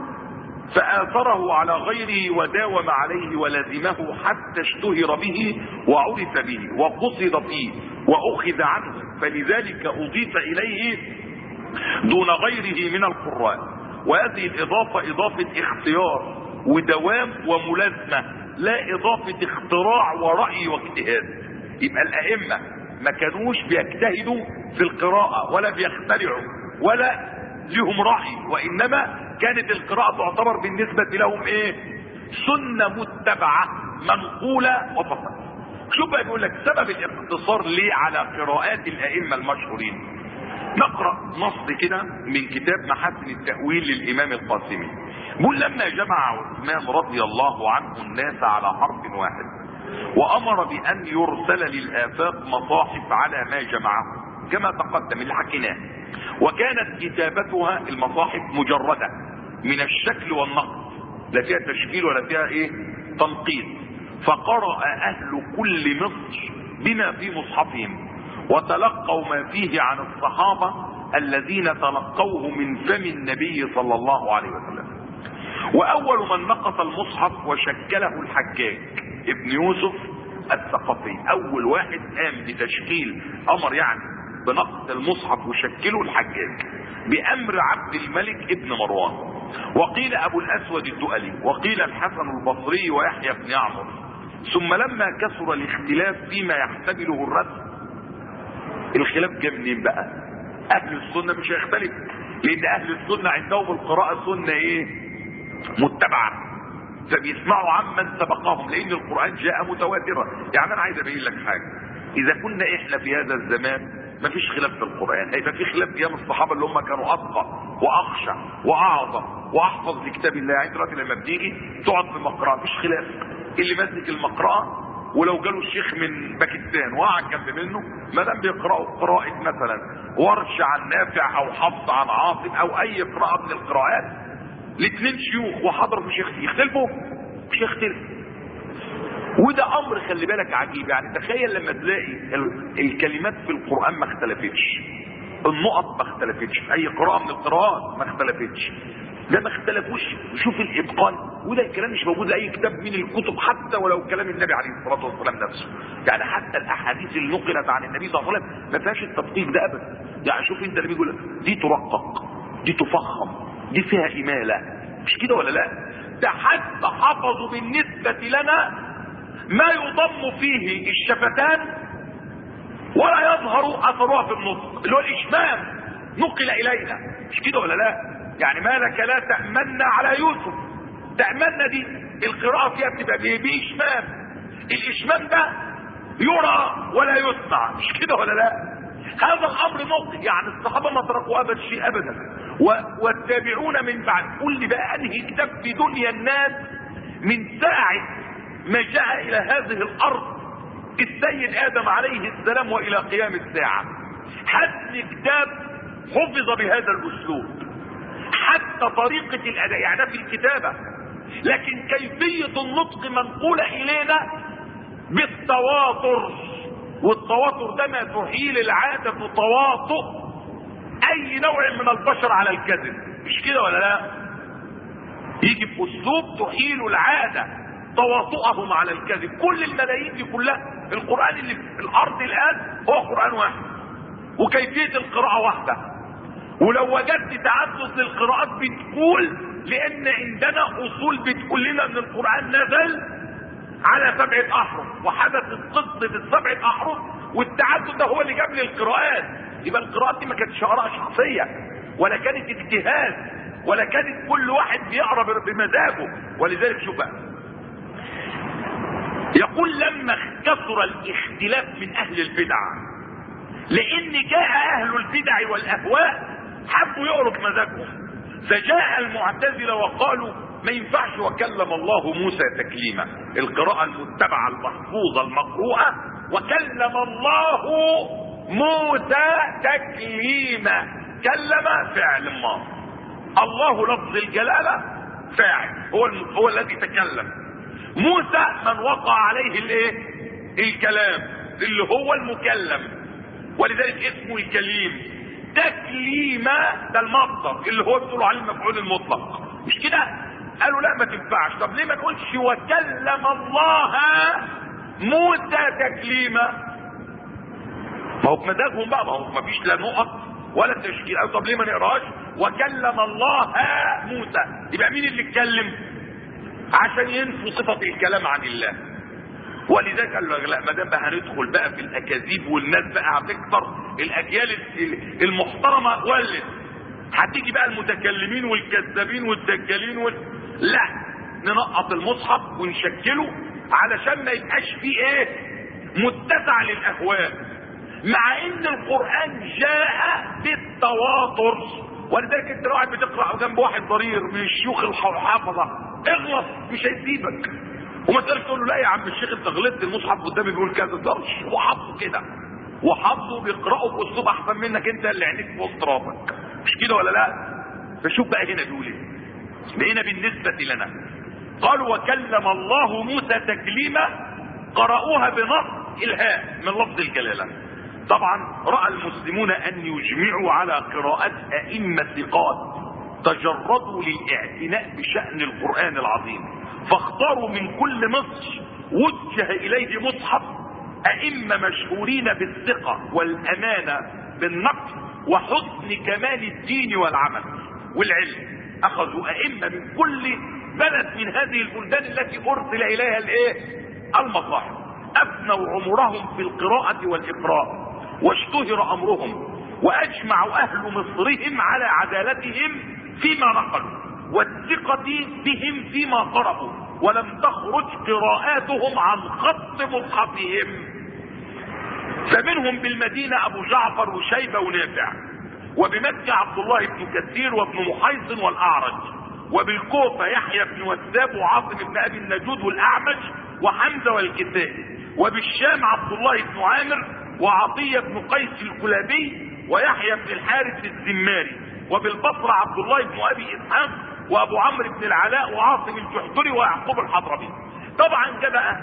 فآثره على غيره وداوم عليه ولزمه حتى اشتهر به وعرف به وقصد فيه وأخذ عنه، فلذلك أضيف إليه دون غيره من القراء. وهذه الإضافة إضافة اختيار ودوام وملازمة، لا إضافة اختراع ورأي واجتهاد. يبقى الأئمة ما كانوش بيجتهدوا في القراءة ولا بيخترعوا ولا لهم رأي، وإنما كانت القراءة تعتبر بالنسبة لهم ايه؟ سنة متبعة منقولة وفقط. شوف بقى بيقول لك سبب الاقتصار ليه على قراءات الائمة المشهورين. نقرأ نص كده من كتاب محاسن التأويل للامام القاسمي. بيقول: لما جمع عثمان رضي الله عنه الناس على حرف واحد وامر بان يرسل للآفاق مصاحف على ما جمعه كما تقدم اللي حكيناه، وكانت كتابتها المصاحف مجردة من الشكل والنقد، لا فيها تشكيل ولا فيها ايه تنقيط. فقرأ اهل كل مصر بما في مصحفهم وتلقوا ما فيه عن الصحابة الذين تلقوه من فم النبي صلى الله عليه وسلم. واول من نقص المصحف وشكله الحجاج ابن يوسف الثقفي، اول واحد قام بتشكيل امر يعني بنقص المصحف وشكله الحجاج بامر عبد الملك ابن مروان، وقيل ابو الاسود الدؤلي، وقيل الحسن البصري ويحيى بن يعمر. ثم لما كثر الاختلاف فيما يحتمله الرسم، الخلاف جه منين بقى؟ اهل السنه مش هيختلف، لان اهل السنة عندهم القراءة سنة ايه؟ متبعة، فبيسمعوا عمن سبقهم، لان القرآن جاء متواترا. يعني انا عايز ابين لك حاجة، اذا كنا احنا في هذا الزمان مفيش خلاف في القرآن، هيبقى في خلاف ايام الصحابة اللي هم كانوا اتقى واخشع واعظم واحفظ لكتاب الله. يعني دلوقتي لما بتيجي تقعد في مقرأة مفيش خلاف، اللي ماسك المقرأة ولو جاله الشيخ من باكستان وقعد جنب منه، ما دام بيقرأوا قراءة مثلا ورش عن نافع او حفص عن عاصم او اي قراءة من القراءات، الاثنين شيوخ وحضروا الشيخ يختلفوا مش يختلف. وده امر خلي بالك عجيب. يعني تخيل لما تلاقي الكلمات في القرآن ما اختلفتش، النقط ما اختلفتش، اي قراءة من القراءات ما اختلفتش، ده ما اختلفوش. شوف الاتقان، وده الكلام مش موجود لاي كتاب من الكتب، حتى ولو كلام النبي عليه الصلاه والسلام نفسه. يعني حتى الاحاديث اللي نقلت عن النبي صلى الله عليه وسلم ما فيهاش التدقيق ده ابدا. يعني شوف انت اللي بيقول دي ترقق، دي تفخم، دي فيها اماله، مش كده ولا لا؟ ده حتى حفظوا بالنسبه لنا ما يضم فيه الشفتان ولا يظهر اثرها في النطق، اللي هو الاشمام نقل الينا، مش كده ولا لا؟ يعني ما لك لا تأمنا على يوسف، تأمنا دي القراءة فيها بتبقى بإشمام، الإشمام ده يرى ولا يسمع، مش كده ولا لا؟ هذا الأمر نقل. يعني الصحابة ما تركوا أبدا شيء أبدا، والتابعون من بعد. قل لي بقى أنهي كتاب في دنيا الناس من ساعة ما جاء إلى هذه الأرض السيد آدم عليه السلام وإلى قيام الساعة حتى كتاب حفظ بهذا الأسلوب، حتى طريقة الأداء، يعني في الكتابة، لكن كيفية النطق منقولة إلينا بالتواتر، والتواتر ده ما تحيل العادة تواطؤ أي نوع من البشر على الكذب، مش كده ولا لا؟ يجي بأسلوب تحيل العادة تواطؤهم على الكذب. كل الملايين دي كلها، القرآن اللي في الأرض الآن هو قرآن واحد، وكيفية القراءة واحدة. ولو وجدت تعدد للقراءات بتقول، لان عندنا اصول بتقول لنا ان القرآن نزل على سبعة احرف، وحدث القصد في السبعة احرف، والتعدد ده هو اللي جاب لي القراءات. يبقى القراءات دي ما كانتش آراء شخصية، ولا كانت اجتهاد، ولا كانت كل واحد بيقرا بمزاجه. ولذلك شوف بقى، يقول لما كثر الاختلاف من اهل البدع، لان جاء اهل البدع والاهواء حبوا يقروا بمزاجهم، فجاء المعتزله وقالوا ما ينفعش وكلم الله موسى تكليما، القراءه المتبعه المحفوظه المقروءه، وكلم الله موسى تكليما. كلم فعل ماضي، الله لفظ الجلاله فاعل، هو هو الذي تكلم. موسى من وقع عليه الايه؟ الكلام اللي هو المكلم، ولذلك اسمه الكليم. تكليما ده المصدر اللي هو بيقولوا عليه المفعول المطلق، مش كده؟ قالوا لا ما تنفعش. طب ليه ما نقولش وكلم الله موسى تكليما؟ ما هو بمزاجهم بقى، ما هو ما فيش لا نقط ولا تشكيل. قالوا طب ليه ما نقراش وكلم الله موسى؟ يبقى مين اللي اتكلم؟ عشان ينفوا صفة الكلام عن الله. ولذلك قال له لا، ما دام هندخل بقى في الاكاذيب والناس بقى هتكتر، الاجيال المحترمه ولت، هتيجي بقى المتكلمين والكذابين والدجالين وال... لا، ننقط المصحف ونشكله علشان ما يبقاش فيه ايه؟ متسع للاهواء، مع ان القران جاء بالتواتر. ولذلك انت لو قاعد بتقرا جنب واحد ضرير من الشيوخ الحافظه اغلط مش هيسيبك، وما تقدرش تقول له لا يا عم الشيخ انت غلطت، المصحف قدامي بيقول كذا. ضرش وحفظه كده، وحفظه بيقرأه باسلوب احسن منك، انت اللي عينيك في وسط راسك، مش كده ولا لا؟ فشوف بقى هنا بيقول ايه. هنا بالنسبه لنا قالوا وكلم الله موسى تكليما، قرأوها بنص الهاء من لفظ الجلاله. طبعا راى المسلمون ان يجمعوا على قراءات ائمه ثقات تجردوا للاعتناء بشأن القرآن العظيم، فاختاروا من كل مصر وجه اليه مصحف ائمه مشهورين بالثقه والامانه بالنقل وحسن كمال الدين والعمل والعلم. اخذوا ائمه من كل بلد من هذه البلدان التي ارسل اليها الايه؟ المصاحف، افنوا عمرهم في القراءه والاقراء، واشتهر امرهم واجمع اهل مصرهم على عدالتهم فيما نقلوا والثقة بهم فيما قرأوا، ولم تخرج قراءاتهم عن خط مصحفهم. فمنهم بالمدينة ابو جعفر وشيبة ونافع، وبمكة عبد الله بن كثير وابن محيصن والاعرج، وبالكوفة يحيى بن وثاب وعاصم بن ابي النجود والاعمش وحمزة والكسائي، وبالشام عبد الله بن عامر وعطية بن قيس الكلابي ويحيى بن الحارث الزماري، وبالبصرة عبد الله بن ابي اسحاق وابو عمرو بن العلاء وعاصم الجحدري ويعقوب الحضرمي. طبعا جاء بقى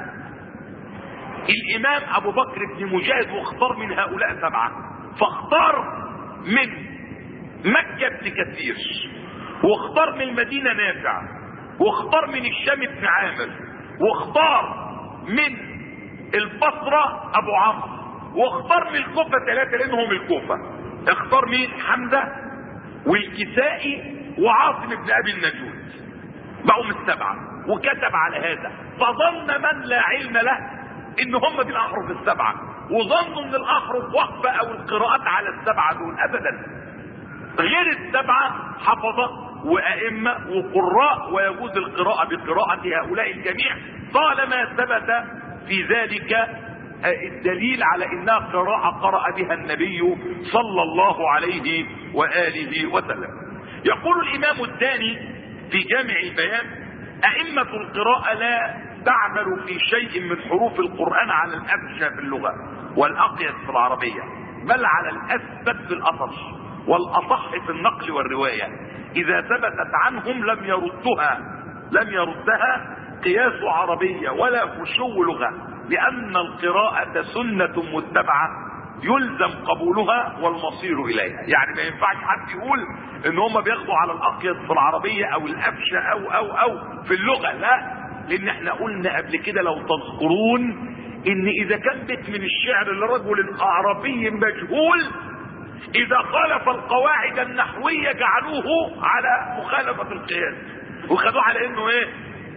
الامام ابو بكر بن مجاهد واختار من هؤلاء سبعة، فاختار من مكة ابن كثير، واختار من المدينة نافع، واختار من الشام ابن عامر، واختار من البصرة ابو عمرو، واختار من الكوفة ثلاثة لانهم الكوفة. اختار مين؟ حمزة والكسائي وعاصم بن ابي النجود، بقوا من السبعة، وكتب على هذا. فظن من لا علم له ان هم دي الاحرف السبعة، وظنوا ان الاحرف وقفة او القراءات على السبعة دول. ابدا، غير السبعة حفظة وائمة وقراء، ويجوز القراءة بقراءة هؤلاء الجميع طالما ثبت في ذلك الدليل على انها قراءة قرأ بها النبي صلى الله عليه وآله وسلم. يقول الامام الثاني في جامع البيان: ائمة القراءة لا تعمل في شيء من حروف القرآن على الابشى في اللغة والاقيس في العربية، بل على الاسبب في الاثر والاصح في النقل والرواية. اذا ثبتت عنهم لم يردها لم يردها قياس عربية ولا خشو لغة، لان القراءة سنة متبعة يلزم قبولها والمصير اليها. يعني ما ينفعش حد يقول ان هم بياخدوا على الاقيس في العربية او الابشى او او او في اللغة، لا، لان احنا قلنا قبل كده لو تذكرون ان اذا كان بيت من الشعر لرجل اعرابي مجهول اذا خالف القواعد النحوية جعلوه على مخالفة القياس، وخدوه على انه ايه؟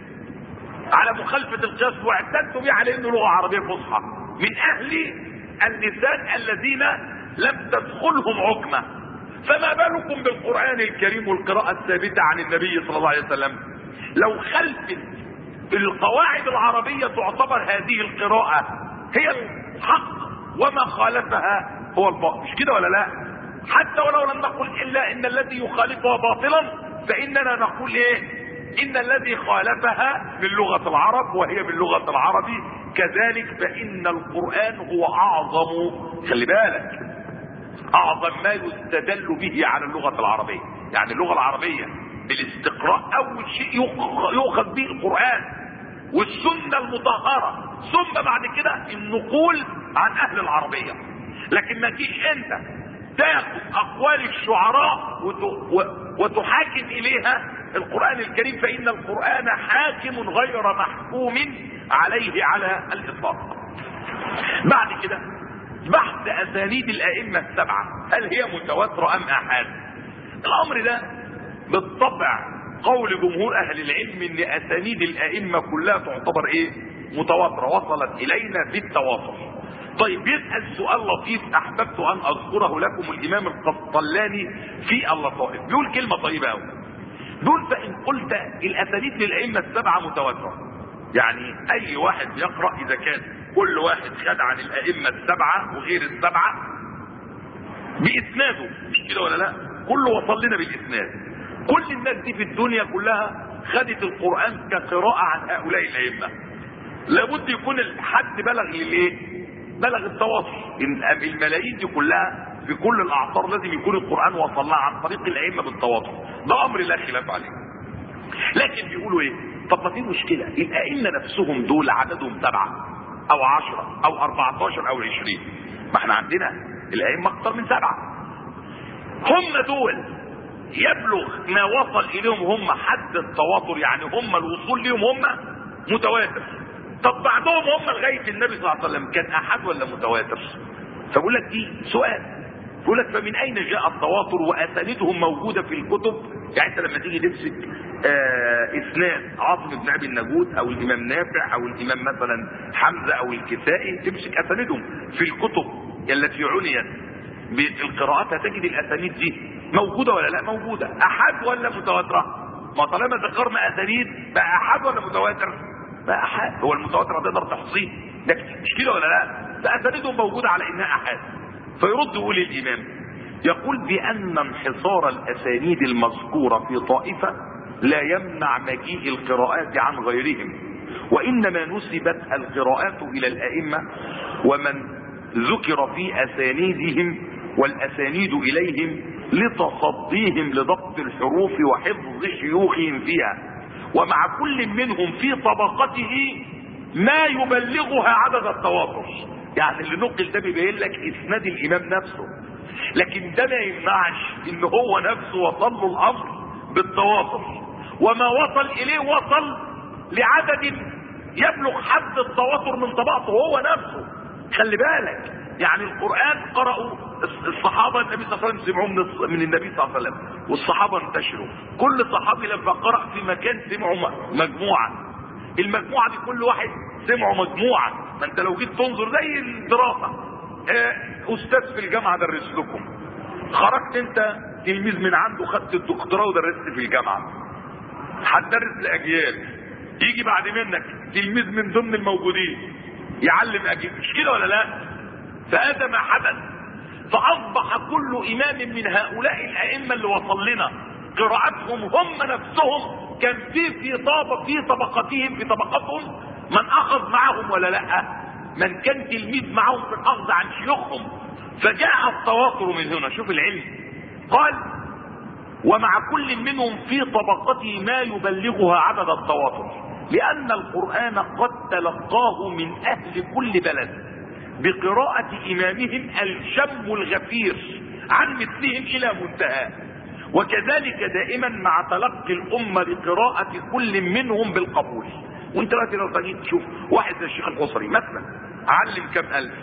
على مخالفة القياس، واعتدوا بيه على انه لغة عربية فصحى من اهل اللسان الذين لم تدخلهم عقمة. فما بالكم بالقرآن الكريم والقراءة الثابتة عن النبي صلى الله عليه وسلم؟ لو خلفت القواعد العربية تعتبر هذه القراءة هي الحق، وما خالفها هو الباطل، مش كده ولا لا؟ حتى ولو لم نقل الا ان الذي يخالفها باطلا، فاننا نقول ايه؟ ان الذي خالفها من لغة العرب وهي من لغة العربي، كذلك فان القرآن هو اعظم، خلي بالك، اعظم ما يستدل به على اللغة العربية. يعني اللغة العربية بالاستقراء اول شيء يؤخذ به القرآن والسنة المطهرة، ثم بعد كده النقول عن اهل العربية. لكن ما تجيش انت تاخذ اقوال الشعراء وتحاكم اليها القرآن الكريم، فان القرآن حاكم غير محكوم عليه على الاطلاق. بعد كده بحث اسانيد الائمة السبعة، هل هي متواترة ام احاد؟ الامر ده بالطبع قول جمهور اهل العلم ان اسانيد الائمة كلها تعتبر ايه؟ متواترة، وصلت الينا بالتواتر. طيب يسأل سؤال لطيف احببت ان اذكره لكم الامام القسطلاني في اللطائف، بيقول كلمة طيبة قوي، بيقول: فان قلت الاسانيد للائمة السبعة متواترة، يعني اي واحد يقرأ اذا كان كل واحد خد عن الائمة السبعة وغير السبعة باسناده، مش كده ولا لا؟ كله وصل لنا بالاسناد. كل الناس دي في الدنيا كلها خدت القرآن كقراءة عن هؤلاء الائمة، لابد يكون الحد بلغ للايه؟ بلغ التواصل. الملايين دي كلها في كل الاعصار لازم يكون القرآن وصل لها عن طريق الائمة بالتواصل، ده امر لا خلاف عليه. لكن بيقولوا ايه؟ طب ما في مشكلة، الائمة نفسهم دول عددهم سبعة او عشرة او اربعتاشر او عشرين، ما احنا عندنا الائمة اكتر من سبعة، هم دول يبلغ ما وصل اليهم هم حد التواتر، يعني هم الوصول لهم هم متواتر. طب بعدهم هم لغايه النبي صلى الله عليه وسلم كان احد ولا متواتر؟ فبقول لك دي سؤال، بقول لك فمن اين جاء التواتر واسانيدهم موجوده في الكتب؟ يعني انت لما تيجي تمسك آه اسناد عاصم بن ابي النجود او الامام نافع او الامام مثلا حمزه او الكسائي، تمسك اسانيدهم في الكتب التي عنيت بالقراءات هتجد الاسانيد دي موجوده ولا لا؟ موجوده. احاد ولا متواتره؟ ما طالما ذكرنا اسانيد بقى احاد ولا متواتر؟ بقى احاد. هو المتواتر هتقدر تحصيه؟ ده مش كده ولا لا؟ ده اسانيدهم موجوده على انها احاد. فيرد يقول الامام، يقول بان انحصار الاسانيد المذكوره في طائفه لا يمنع مجيء القراءات عن غيرهم، وانما نسبت القراءات الى الائمه ومن ذكر في اسانيدهم والاسانيد اليهم لتصديهم لضبط الحروف وحفظ شيوخهم فيها، ومع كل منهم في طبقته ما يبلغها عدد التواتر. يعني اللي نقل ده بيبين لك اسناد الامام نفسه، لكن ده ما يمنعش ان هو نفسه وصل له الامر بالتواتر، وما وصل اليه وصل لعدد يبلغ حد التواتر من طبقته هو نفسه. خلي بالك، يعني القرآن قرأوا الصحابة، النبي صلى الله عليه وسلم سمعوا من النبي صلى الله عليه وسلم، والصحابة انتشروا. كل صحابي لما قرأ في مكان سمعوا مجموعة، المجموعة دي كل واحد سمعوا مجموعة. ما انت لو جيت تنظر زي الدراسة، اه استاذ في الجامعة درس لكم، خرجت انت تلميذ من عنده خدت الدكتوراه ودرست في الجامعة، هتدرس لأجيال، يجي بعد منك تلميذ من ضمن الموجودين يعلم أجيال، مش كده ولا لا؟ فهذا ما حدث. فأصبح كل إمام من هؤلاء الأئمة اللي وصل لنا قراءتهم هم نفسهم كان في في طابق في طبقتهم في طبقتهم من أخذ معهم ولا لا؟ من كان تلميذ معهم في الأخذ عن شيوخهم. فجاء التواتر من هنا. شوف العلم، قال ومع كل منهم في طبقته ما يبلغها عدد التواتر، لأن القرآن قد تلقاه من أهل كل بلد بقراءة إمامهم الشم الغفير عن مثلهم إلى منتهى، وكذلك دائما مع تلقي الأمة لقراءة كل منهم بالقبول. وانت دلوقتي لو تجي تشوف واحد زي الشيخ الحصري مثلا علم كم ألف،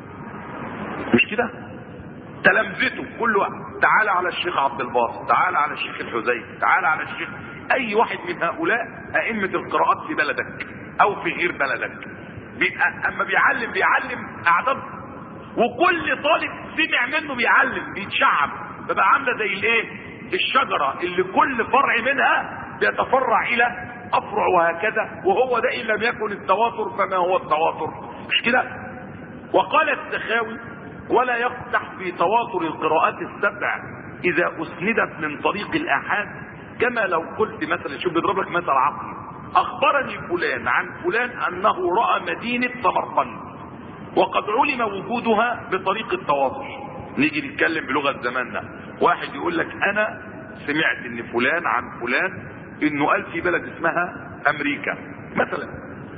مش كده؟ تلامذته كل واحد، تعالى على الشيخ عبد الباسط، تعالى على الشيخ الحزيفي، تعالى على الشيخ اي واحد من هؤلاء ائمه القراءات في بلدك او في غير بلدك، اما بيعلم بيعلم اعداد، وكل طالب سمع منه بيعلم بيتشعب، بقى عامله زي الايه؟ الشجره اللي كل فرع منها بيتفرع الى افرع وهكذا. وهو ده ان لم يكن التواتر فما هو التواتر؟ مش كده؟ وقال السخاوي ولا يقدح في تواتر القراءات السبع اذا اسندت من طريق الاحاد، كما لو قلت مثلا، شوف بيضرب لك مثل عقلي، اخبرني فلان عن فلان انه راى مدينه سمرقند وقد علم وجودها بطريق التواتر. نيجي نتكلم بلغه زماننا، واحد يقول لك انا سمعت ان فلان عن فلان انه قال في بلد اسمها امريكا مثلا،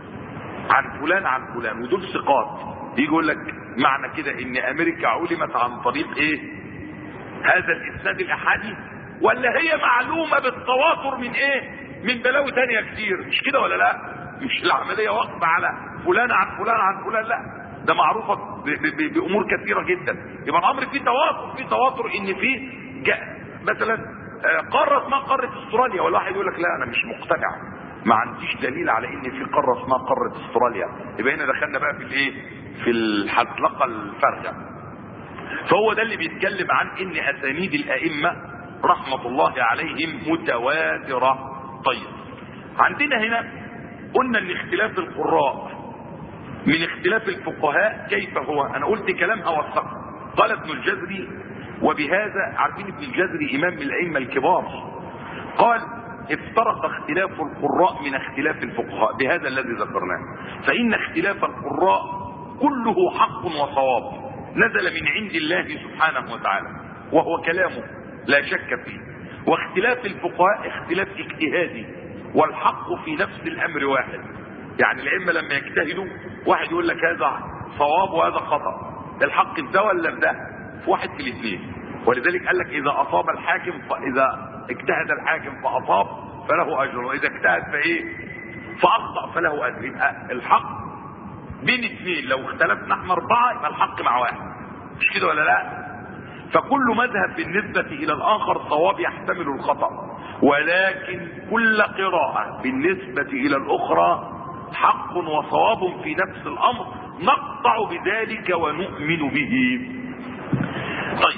عن فلان عن فلان، ودول ثقات. يجي يقول لك معنى كده ان امريكا علمت عن طريق ايه؟ هذا الاسناد الاحادي، ولا هي معلومه بالتواتر من ايه؟ من بلاوي تانية كتير، مش كده ولا لا؟ مش العمليه واقفه على فلان عن فلان عن فلان، لا، ده معروفه بامور كثيره جدا. يبقى الامر فيه تواتر، فيه تواتر ان فيه مثلا قاره اسمها قاره استراليا، والواحد يقول لك لا انا مش مقتنع، ما عنديش دليل على ان في قاره اسمها قاره استراليا. يبقى هنا دخلنا بقى في الايه؟ في الحلقه الفارغه. فهو ده اللي بيتكلم عن ان اسانيد الائمه رحمه الله عليهم متواتره. طيب عندنا هنا قلنا ان اختلاف القراء من اختلاف الفقهاء كيف هو. انا قلت كلام اوثقه. قال ابن الجزري، وبهذا عارفين ابن الجزري امام من الائمه الكبار، قال افترق اختلاف القراء من اختلاف الفقهاء بهذا الذي ذكرناه، فان اختلاف القراء كله حق وصواب نزل من عند الله سبحانه وتعالى وهو كلامه لا شك فيه، واختلاف الفقهاء اختلاف اجتهادي، والحق في نفس الامر واحد. يعني الائمه لما يجتهدوا واحد يقول لك هذا صواب وهذا خطا، الحق في ده ولا في ده؟ في واحد في الاثنين. ولذلك قال لك اذا اصاب الحاكم، فاذا اجتهد الحاكم فاصاب فله اجر، واذا اجتهد فايه؟ فاخطا فله اجر. يبقى الحق بين اثنين، لو اختلفنا احنا اربعه يبقى الحق مع واحد، مش كده ولا لا؟ فكل مذهب بالنسبه الى الاخر صواب يحتمل الخطا، ولكن كل قراءه بالنسبه الى الاخرى حق وصواب في نفس الامر، نقطع بذلك ونؤمن به.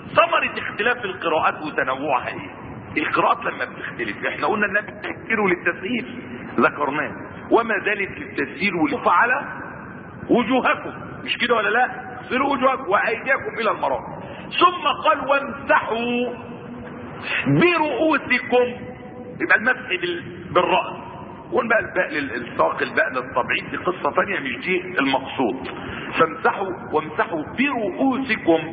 ثمرة اختلاف القراءات وتنوعها ايه؟ القراءات لما بتختلف، احنا قلنا انها بتكثير للتسهيل ذكرناه، وما ذلك للتسهيل والوقوف على وجوهكم، مش كده ولا لا؟ اغسلوا وجوهكم وايديكم الى المرافق، ثم قال وامسحوا برؤوسكم، يبقى المسح بالراس، ونبقى الباء للساق الباء للتبعيد دي قصه ثانيه مش دي المقصود. فامسحوا وامسحوا برؤوسكم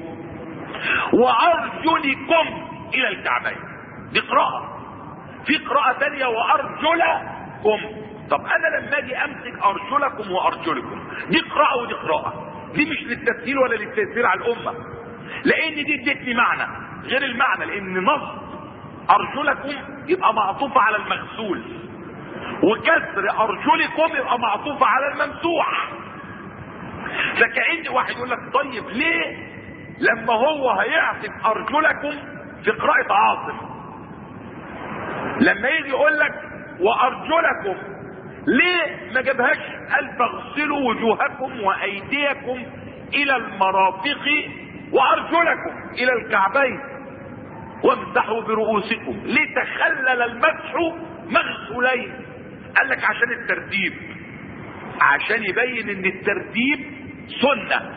وارجلكم الى الكعبين، دي قراءه. في قراءه ثانيه وارجلكم. طب انا لما اجي امسك ارجلكم وارجلكم، دي قراءه ودي قراءه، دي مش للتسهيل ولا للتيسير على الامه، لان دي ادتني معنى غير المعنى، لان نص ارجلكم يبقى معطوف على المغسول، وكسر ارجلكم يبقى معطوف على الممسوح. فكأن واحد يقول لك طيب ليه لما هو هيعطف ارجلكم في قراءة عاصم، لما يجي يقول لك وارجلكم ليه ما جابهاش قال فاغسلوا وجوهكم وايديكم الى المرافق وارجلكم الى الكعبين وامسحوا برؤوسكم، ليه تخلل المسح مغسولين؟ قال لك عشان الترتيب، عشان يبين ان الترتيب سنة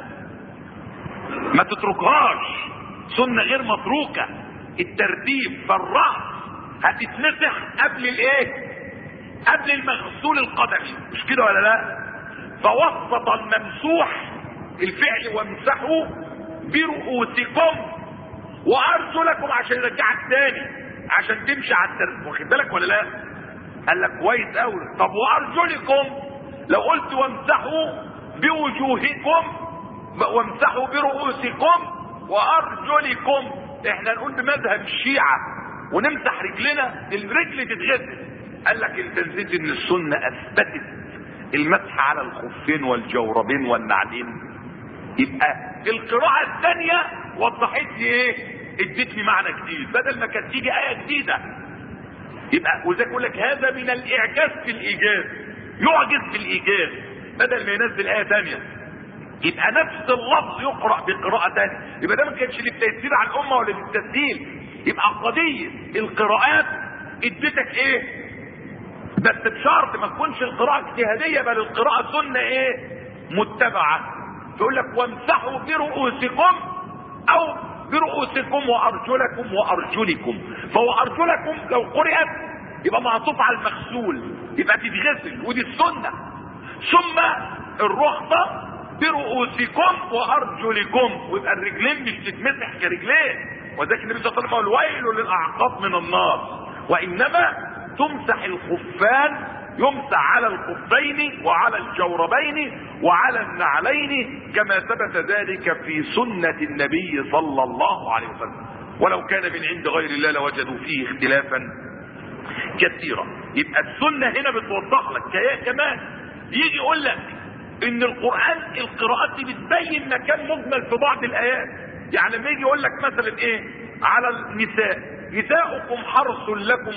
ما تتركهاش، سنة غير متروكة الترتيب. فالرأس هتتمسح قبل الايه؟ قبل المغسول القدمي، مش كده ولا لا؟ فوسط الممسوح الفعل وامسحوا برؤوسكم وارجلكم عشان يرجعك تاني، عشان تمشي على الترتيب، واخد بالك ولا لا؟ قال لك كويس قوي. طب وارجلكم لو قلت وامسحوا بوجوهكم وامسحوا برؤوسكم وارجلكم، احنا نقول بمذهب الشيعة ونمسح رجلنا، الرجل تتغسل. قال لك انت نسيت ان السنة اثبتت المسح على الخفين والجوربين والنعلين. يبقى القراءة الثانية وضحت لي ايه؟ ادتني معنى جديد بدل ما كانت تيجي آية جديدة. يبقى وذاك يقول لك هذا من الاعجاز في الايجاز، يعجز في الايجاز بدل ما ينزل آية ثانية. يبقى نفس اللفظ يقرأ بقراءة ثانية، يبقى ده ما كانش للتيسير على الامة ولا للتسهيل. يبقى قضية القراءات ادتك ايه؟ بس بشرط ما تكونش القراءة اجتهادية، بل القراءة سنة ايه؟ متبعة. تقول لك وامسحوا برؤوسكم او برؤوسكم وارجلكم وارجلكم، فهو ارجلكم لو قرأت يبقى معطوف على المغسول، يبقى تتغسل ودي السنة. ثم الرخصة برؤوسكم وارجلكم، ويبقى الرجلين مش تتمسح كرجلين، وذلك النبي صلى الله عليه وسلم قال ويل للاعقاب من النار، وانما تمسح الخفان، يمسح على الخفين وعلى الجوربين وعلى النعلين كما ثبت ذلك في سنة النبي صلى الله عليه وسلم، ولو كان من عند غير الله لوجدوا فيه اختلافا كثيرا. يبقى السنة هنا بتوضح لك كمان. يجي يقول لك ان القرآن القراءات دي بتبين مكان مجمل في بعض الايات، يعني لما يجي يقول لك مثلا ايه على النساء نساؤكم حرث لكم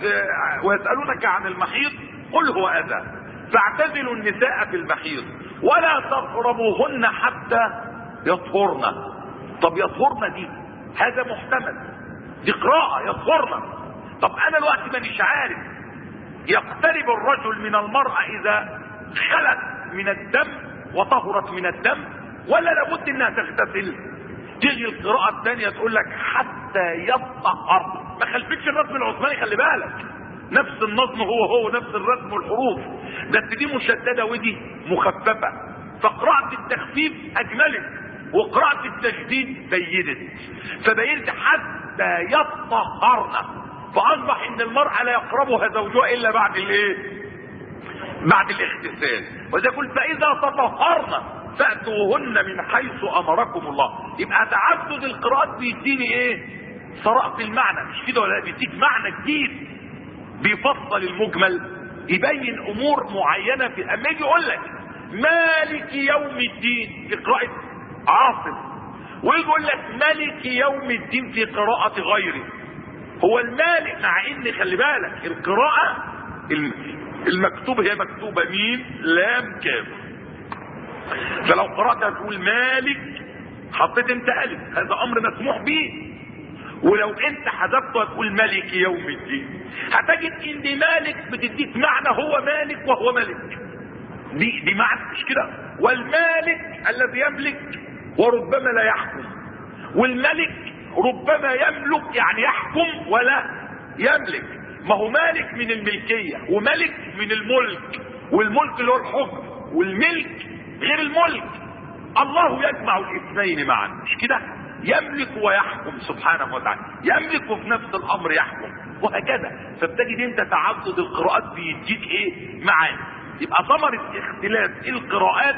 ويسألونك عن المحيض قل هو أذى فاعتزلوا النساء في المحيض ولا تقربوهن حتى يطهرن. طب يطهرن دي هذا محتمل، دي قراءة يطهرن. طب انا الوقت مانيش عارف يقترب الرجل من المرأة اذا خلت من الدم وطهرت من الدم ولا لابد انها تغتسل؟ تيجي القراءة الثانية تقول لك حتى يطهر، ما خلفتش الرسم العثماني، خلي بالك نفس النظم هو هو نفس الرسم والحروف، بس دي مشددة ودي مخففة. فقراءة التخفيف اجملت وقراءة التشديد بينت، فبينت حتى يطهرن، فاصبح ان المرأة لا يقربها زوجها الا بعد الايه؟ بعد الاغتسال. وإذا قلت فاذا تطهرن فأتوهن من حيث امركم الله. يبقى تعدد القراءات بيديني ايه؟ ثراء في المعنى، مش كده ولا بيديك معنى جديد بيفصل المجمل، يبين امور معينه. في اما يجي يقول لك مالك يوم الدين في قراءه عاصم، ويجي يقول لك مالك يوم الدين في قراءه غيره، هو المالك مع ان خلي بالك القراءه المكتوبه هي مكتوبه ميم لام كاف، فلو قرأتها تقول مالك حطيت انت الف، هذا امر مسموح به. ولو انت حذفته هتقول ملك يوم الدين، هتجد ان مالك بتديك معنى هو مالك وهو ملك. دي دي معنى مش كده؟ والمالك الذي يملك وربما لا يحكم، والملك ربما يملك يعني يحكم ولا يملك. ما هو مالك من الملكية وملك من الملك، والملك اللي هو الحكم، والملك غير الملك. الله يجمع الاثنين معا، مش كده؟ يملك ويحكم سبحانه وتعالى، يملك وفي نفس الامر يحكم، وهكذا. فبتجد انت تعدد القراءات بيديك ايه معاني. يبقى ثمرة اختلاف القراءات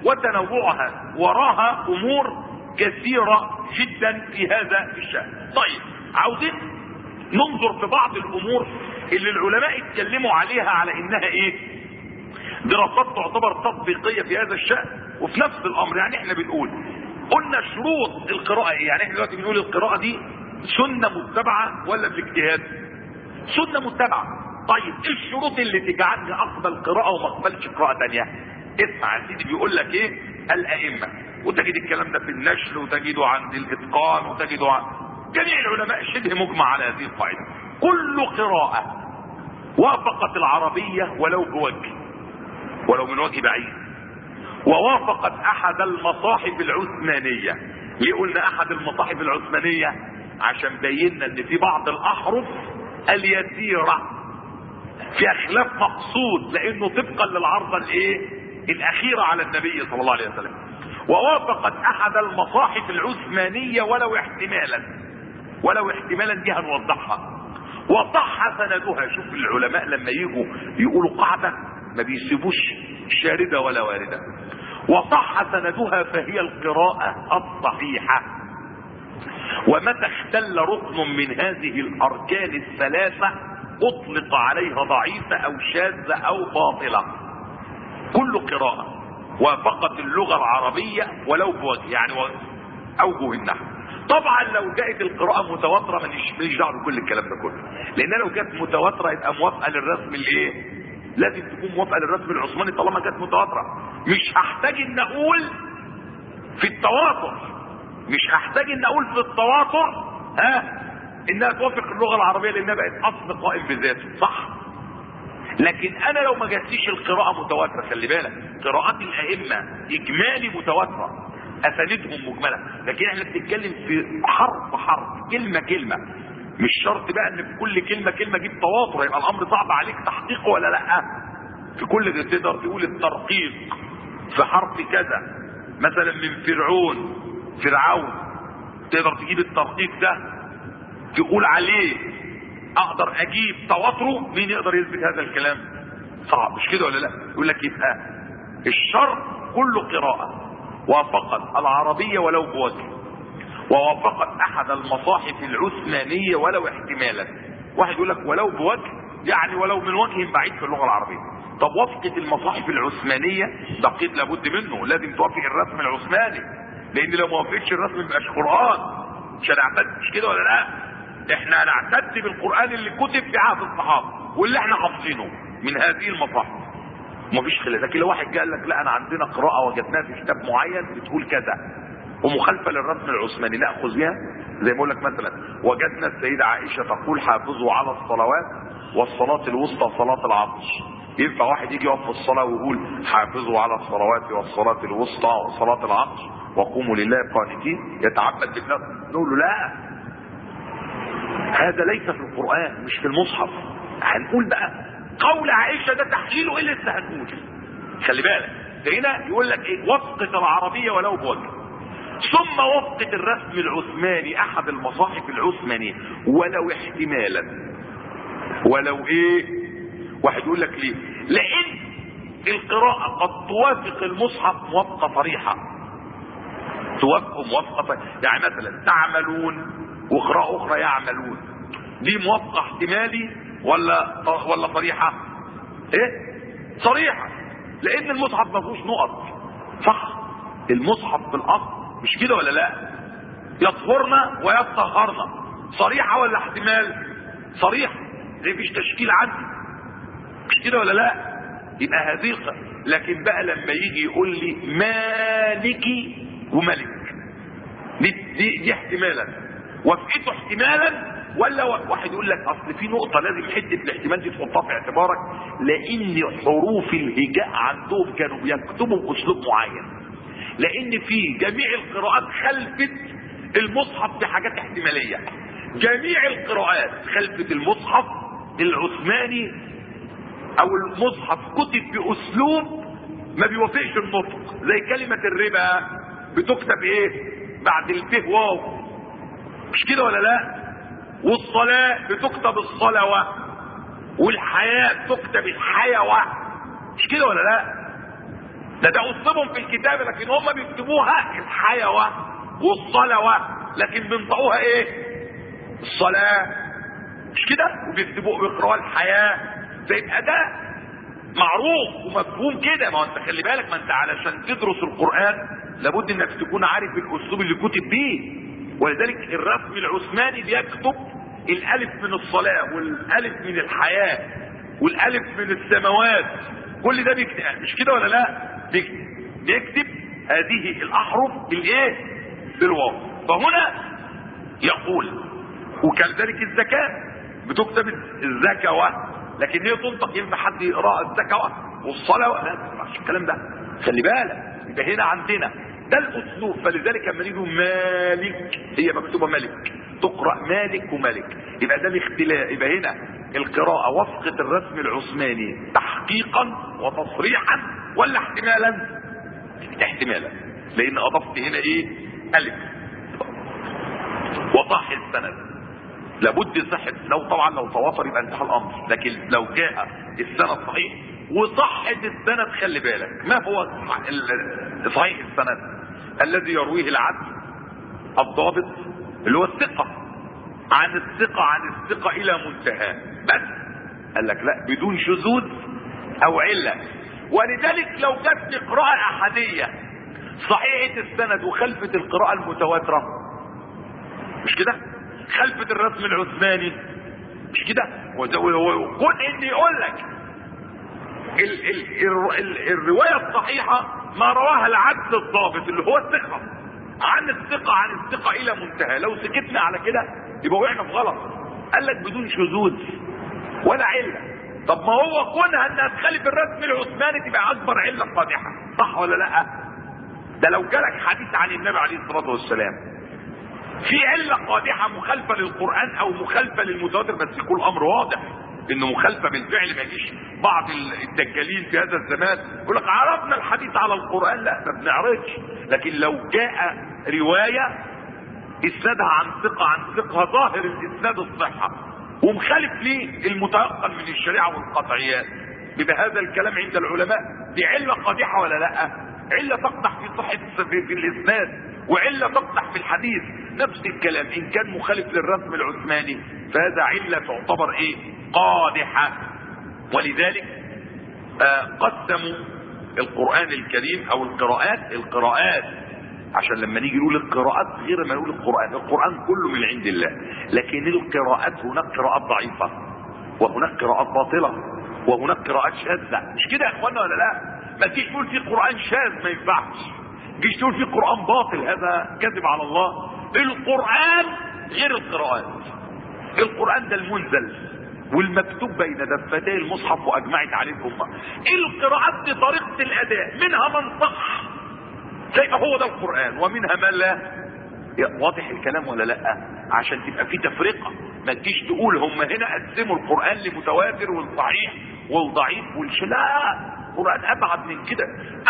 وتنوعها وراها امور كثيرة جدا في هذا الشأن. طيب، عاوزين ننظر في بعض الامور اللي العلماء اتكلموا عليها على انها ايه؟ دراسات تعتبر تطبيقية في هذا الشأن. وفي نفس الامر يعني احنا بنقول، قلنا شروط القراءة ايه؟ يعني احنا دلوقتي بنقول القراءة دي سنة متبعة ولا بالاجتهاد؟ سنة متبعة. طيب ايه الشروط اللي تجعلني اقبل قراءة وما اقبلش قراءة تانية؟ اسمع يا سيدي، بيقول لك ايه؟ الائمة، وتجد الكلام ده في النشر وتجده عند الاتقان وتجده عند جميع العلماء، شبه مجمع على هذه القاعدة. كل قراءة وافقت العربية ولو بوجه، ولو من وجه بعيد، ووافقت احد المصاحف العثمانية. ليه قلنا احد المصاحف العثمانية؟ عشان بينا ان في بعض الاحرف اليسيرة في خلاف مقصود، لانه طبقا للعرضة الايه الاخيرة على النبي صلى الله عليه وسلم. ووافقت احد المصاحف العثمانية ولو احتمالا، ولو احتمالا دي هنوضحها. وصح سندها. شوف العلماء لما يجوا يقولوا قاعدة ما بيسيبوش شاردة ولا واردة. وصح سندها فهي القراءة الصحيحة. ومتى اختل ركن من هذه الاركان الثلاثة اطلق عليها ضعيفة او شاذة او باطلة. كل قراءة وافقت اللغة العربية ولو بوجه، يعني اوجه النحو. طبعا لو جاءت القراءة متواترة ماليش دعوه بكل الكلام ده كله، لان لو كانت متواترة يبقى موافقة للرسم الايه؟ لازم تكون موافقة للرسم العثماني طالما كانت متواترة. مش هحتاج ان اقول في التواتر، مش هحتاج ان اقول في التواتر ها انها توافق اللغة العربية لانها بقت اصل قائم بذاته، صح؟ لكن انا لو ما جاتليش القراءة متواترة، خلي بالك قراءات الائمة اجمالي متواترة، اسانيدهم مجملة، لكن احنا بنتكلم في حرف حرف، كلمة كلمة. مش شرط بقى ان في كل كلمة كلمة جيب تواتر، يبقى الامر صعب عليك تحقيقه ولا لا. في كل ده تقدر تقول الترقيق في حرف كذا، مثلا من فرعون فرعون، تقدر تجيب الترقيق ده تقول عليه اقدر اجيب تواتره. مين يقدر يثبت هذا الكلام؟ صعب، مش كده ولا لا؟ يقول لك يبقى الشرط كل قراءة وافقت العربية ولو بوجه، ووافقت احد المصاحف العثمانية ولو احتمالا. واحد يقول لك ولو بوجه يعني ولو من وجه بعيد في اللغة العربية. طب وافقت المصاحف العثمانية ده قيد لابد منه، لازم توافق الرسم العثماني، لان لو ما وافقتش الرسم مبقاش قرآن. مش هنعتد، مش كده ولا لا؟ احنا هنعتد بالقرآن اللي كتب في عهد الصحابة واللي احنا حافظينه من هذه المصاحف، مفيش خلاف. لكن لو واحد قال لك لا انا عندنا قراءة وجدناها في كتاب معين بتقول كذا ومخالفة للرسم العثماني نأخذ بها، زي ما اقول لك مثلا وجدنا السيدة عائشة تقول حافظوا على الصلوات والصلاة الوسطى صلاة العصر. ينفع واحد يجي يقف في الصلاة ويقول حافظوا على الصلوات والصلاة الوسطى وصلاة العصر وقوموا لله قانتين يتعبد بالله؟ نقول له لا، هذا ليس في القرآن، مش في المصحف. هنقول بقى قول عائشة ده تحليله ايه اللي لسه هنقول. خلي بالك ده هنا يقول لك ايه؟ وفقت العربية ولو بوجه، ثم وفقت الرسم العثماني احد المصاحف العثمانية ولو احتمالا. ولو ايه؟ واحد يقول لك ليه؟ لان القراءة قد توافق المصحف موافقة صريحة، توافق موافقة صريحة. يعني مثلا تعملون وقراءة اخرى يعملون، دي موافقة احتمالي ولا ولا صريحة؟ ايه؟ صريحة، لان المصحف ما فيهوش نقط، صح؟ المصحف في الاصل مش كده ولا لا؟ يطهرنا ويطهرنا، صريحة ولا احتمال؟ صريحة، مفيش تشكيل عندي، مش كده ولا لا؟ يبقى هذه. لكن بقى لما يجي يقول لي مالكي وملك، دي, دي, دي احتمالا وافقته احتمالا، ولا واحد يقول لك اصل في نقطة لازم حتة الاحتمال دي تحطها في اعتبارك، لان حروف الهجاء عندهم كانوا بيكتبوا باسلوب معين، لان في جميع القراءات خلفت المصحف بحاجات احتمالية. جميع القراءات خلفت المصحف العثماني او المصحف كتب باسلوب ما بيوافقش النطق، زي كلمة الربا بتكتب ايه بعد الفه واو، مش كده ولا لا؟ والصلاة بتكتب الصلوة، والحياة تكتب الحيوة، مش كده ولا لا؟ ده ده اسلوبهم في الكتابة، لكن هم بيكتبوها الحيوة والصلوة، لكن بينطقوها ايه؟ الصلاة، مش كده؟ وبيكتبوها بيقراوها الحياة. فيبقى ده معروف ومفهوم كده. ما انت خلي بالك، ما انت علشان تدرس القرآن لابد انك تكون عارف الاسلوب اللي كتب بيه، ولذلك الرسم العثماني بيكتب الالف من الصلاة والالف من الحياة والالف من السماوات، كل ده بيكتب، مش كده ولا لا؟ بيكتب, بيكتب هذه الاحرف بالايه؟ بالواو. فهنا يقول وكذلك الزكاة بتكتب الزكوة، لكن هي تنطق ينفع حد يقرا الزكوة والصلاة؟ لا، ما تسمعش الكلام ده، خلي بالك. يبقى هنا عندنا ده الاسلوب. فلذلك لما نيجي مالك هي مكتوبه ملك، تقرا مالك وملك، يبقى ده الاختلاف. يبقى هنا القراءه وفقت الرسم العثماني تحقيقا وتصريحا ولا احتمالا؟ احتمالا، لان اضفت هنا ايه؟ الف. وصح السند، لابد صحة، لو طبعا لو توافر يبقى انتهى الامر، لكن لو جاء السند صحيح وصحة السند، خلي بالك ما هو صحيح السند؟ الذي يرويه العدل الضابط اللي هو الثقة عن الثقة عن الثقة الى منتهى، بس قال لك لا بدون شذوذ او علة. ولذلك لو جت قراءة احادية صحيحة السند وخلفت القراءة المتواترة، مش كده؟ خلفت الرسم العثماني، مش كده؟ وكون ان يقول لك ال ال ال ال الرواية الصحيحة ما رواها العدل الضابط اللي هو الثقة عن الثقة عن الثقة الى منتهى، لو سكتنا على كده يبقى وقعنا في غلط. قال لك بدون شذوذ ولا علة. طب ما هو كونها انها تخالف الرسم العثماني تبقى اكبر علة قادحة، صح ولا لا؟ ده لو جالك حديث عن النبي عليه الصلاة والسلام في علة قادحة مخالفة للقرآن او مخالفة للمتواتر، بس يكون الامر واضح انه مخالفة بالفعل، ما يجيش بعض الدجالين في هذا الزمان يقول لك عرفنا الحديث على القرآن، لا ما بنعرفش. لكن لو جاء رواية اسنادها عن ثقة عن ثقة ظاهر الاسناد الصحة ومخالف للمتيقن من الشريعة والقطعيات، بيبقى هذا الكلام عند العلماء دي علة قادحة ولا لا؟ علة تقدح في صحة في الاسناد وعلة تقدح في الحديث. نفس الكلام ان كان مخالف للرسم العثماني فهذا علة تعتبر ايه؟ قادحة. ولذلك آه قسموا القرآن الكريم او القراءات القراءات عشان لما نيجي نقول القراءات غير ما نقول القرآن. القرآن كله من عند الله، لكن القراءات هناك قراءات ضعيفة وهناك قراءات باطلة وهناك قراءات شاذة، مش كده يا اخوانا ولا لا؟ ما تجيش تقول في قرآن شاذ، ما ينفعش. تجيش تقول في قرآن باطل، هذا كذب على الله. القرآن غير القراءات. القرآن ده المنزل والمكتوب بين دفتي المصحف واجمعت عليه الامه. القراءات دي طريقة الاداء، منها من صح زي ما هو ده القرآن ومنها من لا. واضح الكلام ولا لا؟ عشان تبقى في تفرقة، ما تجيش تقول هم هنا قسموا القرآن لمتواتر والصحيح والضعيف والش، لا، القرآن ابعد من كده.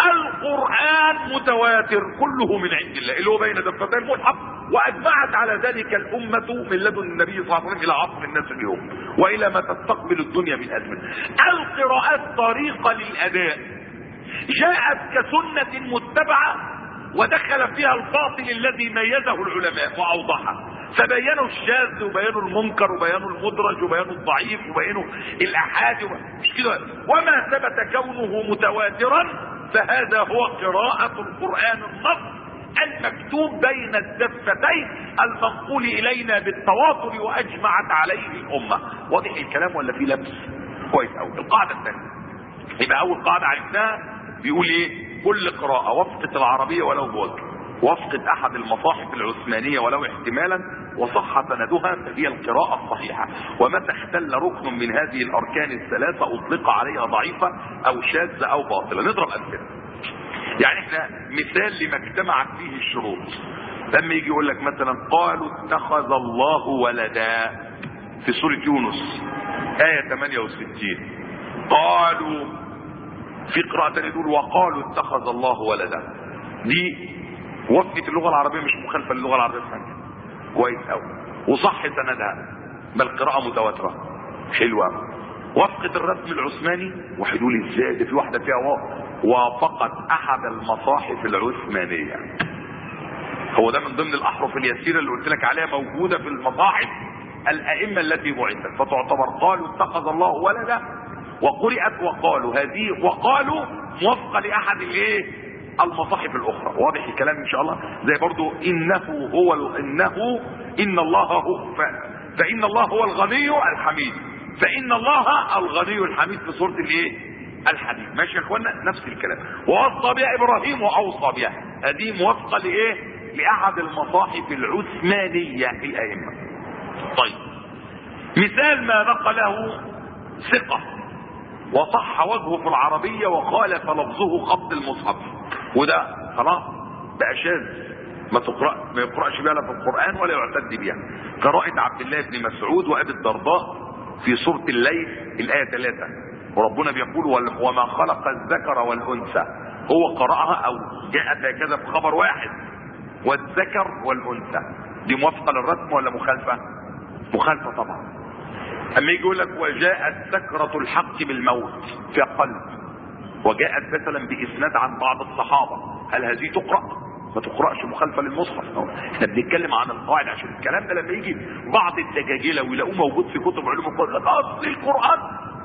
القرآن متواتر كله من عند الله اللي هو بين دفتي المصحف، واجمعت على ذلك الامة من لدن النبي صلى الله عليه وسلم الى عصر الناس اليوم والى ما تستقبل الدنيا من ازمنة. القراءات طريقة للاداء جاءت كسنة متبعة ودخل فيها الباطل الذي ميزه العلماء واوضحه، فبينوا الشاذ وبينوا المنكر وبينوا المدرج وبينوا الضعيف وبينوا الاحاد وب... مش كده. وما ثبت كونه متواترا فهذا هو قراءة القرآن النص المكتوب بين الدفتين المنقول الينا بالتواتر واجمعت عليه الامة. واضح الكلام ولا في لبس؟ كويس قوي. القاعدة الثانية، يبقى اول قاعدة عرفناها بيقول ايه؟ كل قراءة وفقت العربية ولو بوجه. وافقد احد المصاحف العثمانية ولو احتمالا وصح سندها فهي القراءة الصحيحة، ومتى احتل ركن من هذه الاركان الثلاثة اطلق عليها ضعيفة او شاذة او باطلة. نضرب امثله. يعني احنا مثال لما اجتمعت فيه الشروط، لما يجي يقول لك مثلا قالوا اتخذ الله ولدا في سورة يونس آية ثمانية وستين، قالوا في قراءة تانية تقول وقالوا اتخذ الله ولدا، دي وفقت اللغة العربية مش مخالفة للغة العربية في حاجة، كويس قوي وصح سندها بل قراءة متواترة حلوة. وفقت الرسم العثماني، واحد يقول ازاي ده في واحدة فيها واو، وافقت احد المصاحف العثمانية. هو ده من ضمن الاحرف اليسيرة اللي قلت لك عليها موجودة في المصاحف الائمة التي بعثت، فتعتبر قالوا اتخذ الله ولدا وقرئت وقالوا، هذه وقالوا موافقة لاحد الايه المصاحف الاخرى. واضح الكلام ان شاء الله. زي برضو انه هو ال... انه ان الله هو ف... فان الله هو الغني الحميد، فان الله الغني الحميد في سورة الايه الحديد. ماشي يا اخوانا، نفس الكلام. ووصى بها ابراهيم واوصى بها، هذه موافقة لايه لاحد المصاحف العثمانية الائمة. طيب مثال ما نقله ثقة وصح وجهه في العربية وخالف لفظه خط المصحف، وده خلاص بقى شاذ ما تقرأ ما يقرأش بها لا في القرآن ولا يعتد بها. قراءة عبد الله بن مسعود وابي الدرداء في سورة الليل الآية ثلاثة، وربنا بيقول وما خلق الذكر والأنثى، هو قرأها او جاءت هكذا بخبر واحد والذكر والأنثى، دي موافقة للرسم ولا مخالفة؟ مخالفة طبعا. اما يجي يقول لك وجاءت سكرة الحق بالموت في قلب، وجاءت مثلا باسناد عن بعض الصحابة، هل هذه تقرأ؟ ما تقرأش، مخالفة للمصحف. احنا بنتكلم عن القواعد، عشان الكلام ده لما يجي بعض الدجاجلة ويلاقوه موجود في كتب علوم القرآن، اصل القرآن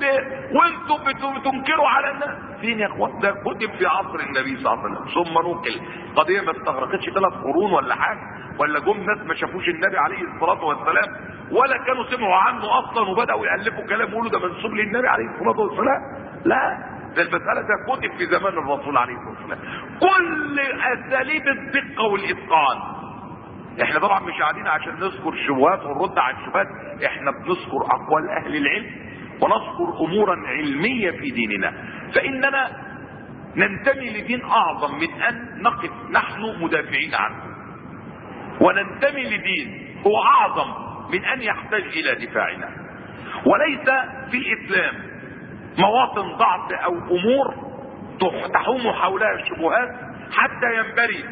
وانتم بتنكروا على الناس. فين يا اخوان؟ ده كتب في عصر النبي صلى الله عليه وسلم ثم نقل، قضية ما استغرقتش ثلاث قرون ولا حاجة، ولا جم ناس ما شافوش النبي عليه الصلاة والسلام ولا كانوا سمعوا عنه اصلا وبدأوا يألفوا كلام يقولوا ده منسوب للنبي عليه الصلاة والسلام. لا، ده المسألة ده كتب في زمان الرسول عليه الصلاة والسلام، كل اساليب الدقة والاتقان. احنا طبعا مش قاعدين عشان نذكر شبهات ونرد على الشبهات، احنا بنذكر اقوال اهل العلم ونذكر امورا علمية في ديننا، فاننا ننتمي لدين اعظم من ان نقف نحن مدافعين عنه، وننتمي لدين هو اعظم من ان يحتاج الى دفاعنا. وليس في الاسلام مواطن ضعف او امور تحوم حولها الشبهات حتى ينبري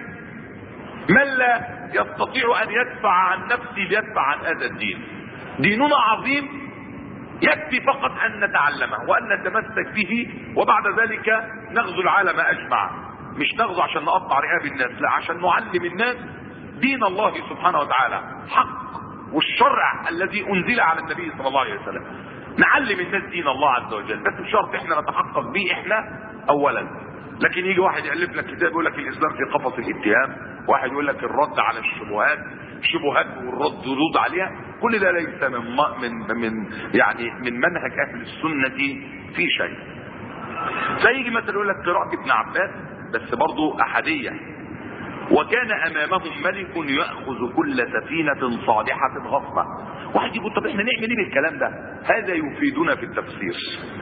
من لا يستطيع ان يدفع عن نفسه ليدفع عن هذا الدين. ديننا عظيم، يكفي فقط ان نتعلمه وان نتمسك به، وبعد ذلك نغزو العالم اجمع. مش نغزو عشان نقطع رقاب الناس، لا، عشان نعلم الناس دين الله سبحانه وتعالى حق، والشرع الذي انزل على النبي صلى الله عليه وسلم. نعلم الناس دين الله عز وجل، بس بشرط احنا نتحقق به احنا اولا. لكن يجي واحد يالف لك كتاب يقول لك الاسلام في قفص الاتهام، واحد يقول لك الرد على الشبهات، الشبهات والرد ردود عليها، كل ده ليس من من من يعني من منهج اهل السنه في شيء. فيجي مثلا يقول لك قراءة ابن عباس بس برضه احاديه، وكان امامهم ملك ياخذ كل سفينه صالحه غصبا. واحد يقول طب احنا نعمل ايه بالكلام ده؟ هذا يفيدنا في التفسير.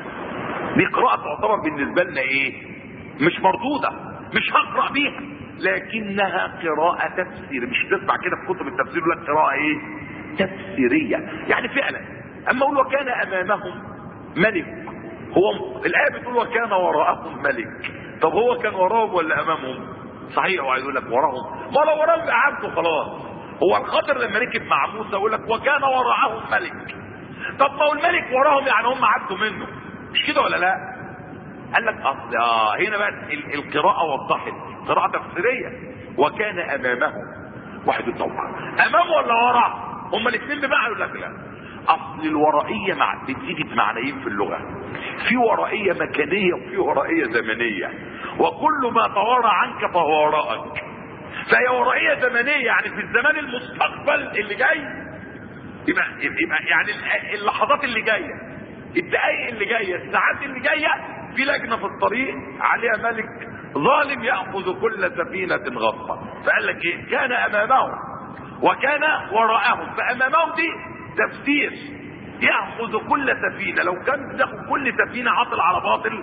دي قراءه تعتبر بالنسبه لنا ايه؟ مش مردوده، مش هقرا بيها، لكنها قراءه تفسير. مش تسمع كده في كتب التفسير يقول لك قراءه ايه؟ تفسيريه. يعني فعلا اما اقول وكان امامهم ملك، هو الايه بتقول وكان وراءهم ملك، طب هو كان وراهم ولا امامهم؟ صحيح، هو عايز يقول لك وراهم، ما لو وراهم يبقى عبده خلاص. هو الخضر لما ركب مع موسى يقول لك وكان وراءهم ملك، طب ما هو الملك وراهم يعني هم عبدوا منه، مش كده ولا لا؟ قال لك اصل اه هنا بقى القراءه وضحت، قراءه تفسيريه. وكان امامهم، واحد يتوقع امامه ولا وراه؟ هما الاثنين بمعنى، يقول لك لا، اصل الورائيه مع بتيجي بمعنيين في اللغه، في ورائيه مكانيه وفي ورائيه زمنيه، وكل ما توارى عنك فهو وراءك. فهي ورائيه زمنيه يعني في الزمان المستقبل اللي جاي، يبقى يبقى يعني اللحظات اللي جايه، الدقائق اللي جايه، الساعات اللي جايه، في لجنه في الطريق عليها ملك ظالم يأخذ كل سفينة غصبا. فقال لك ايه؟ كان امامهم وكان وراءهم. فامامهم دي تفسير، يأخذ كل سفينة. لو كان يأخذ كل سفينة عاطل على باطل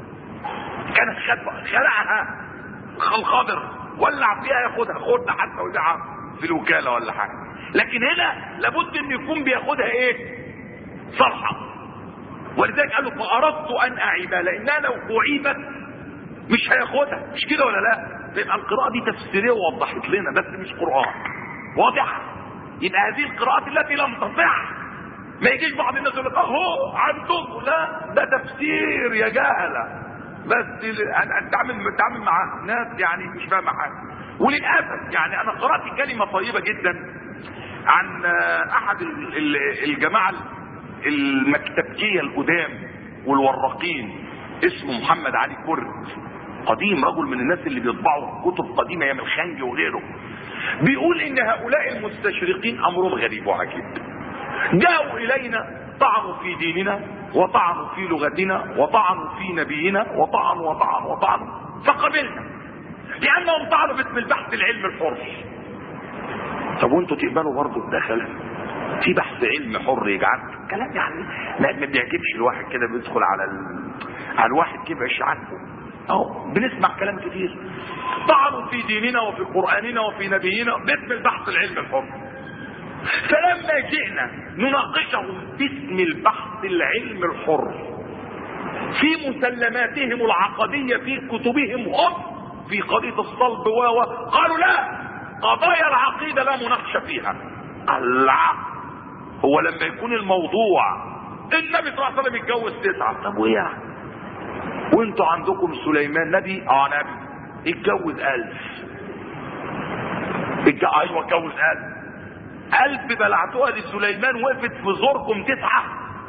كان خلعها الخضر ولع فيها ياخدها خدها حتى وزعها في الوكالة ولا حاجة. لكن هنا لابد ان يكون بياخدها ايه؟ صالحة. ولذلك قالوا فأردت ان اعيبها، لانها لو اعيبت مش هياخدها، مش كده ولا لا؟ يبقى القراءة دي تفسيرية ووضحت لنا بس مش قرآن. واضح؟ يبقى هذه القراءات التي لم تصح ما يجيش بعض الناس يقول لك اهو عندكم، لا ده تفسير يا جهله. بس اتعامل اتعامل مع ناس يعني مش فاهمه حاجه. وللاسف يعني انا قرات كلمه طيبه جدا عن احد الجماعه المكتبجيه القدام والوراقين، اسمه محمد علي كرد، قديم، رجل من الناس اللي بيطبعوا كتب قديمه ايام الخنجي وغيره. بيقول ان هؤلاء المستشرقين امرهم غريب وعجيب. جاءوا الينا طعنوا في ديننا وطعنوا في لغتنا وطعنوا في نبينا وطعنوا وطعنوا وطعنوا فقبلنا، لانهم طعنوا باسم البحث العلمي الحر. طب وانتوا تقبلوا برضه دخل في بحث علم حر يجعل كلام يعني ما بيعجبش الواحد كده، بيدخل على ال... على الواحد كده مش عارفه. اهو بنسمع كلام كتير، طعنوا في ديننا وفي قرآننا وفي نبينا باسم البحث العلمي الحر. فلما جئنا نناقشهم باسم البحث العلمي الحر في مسلماتهم العقدية في كتبهم هم في قضية الصلب و قالوا لا، قضايا العقيدة لا مناقشة فيها. الله، هو لما يكون الموضوع النبي صلى الله عليه وسلم يتجوز تسعة، طب وايه يعني؟ وانتوا عندكم سليمان نبي؟ اه نبي، اتجوز ألف. اتج... ايوه اتجوز ألف. ألف بلعتوها لسليمان وقفت في زوركم تسعة.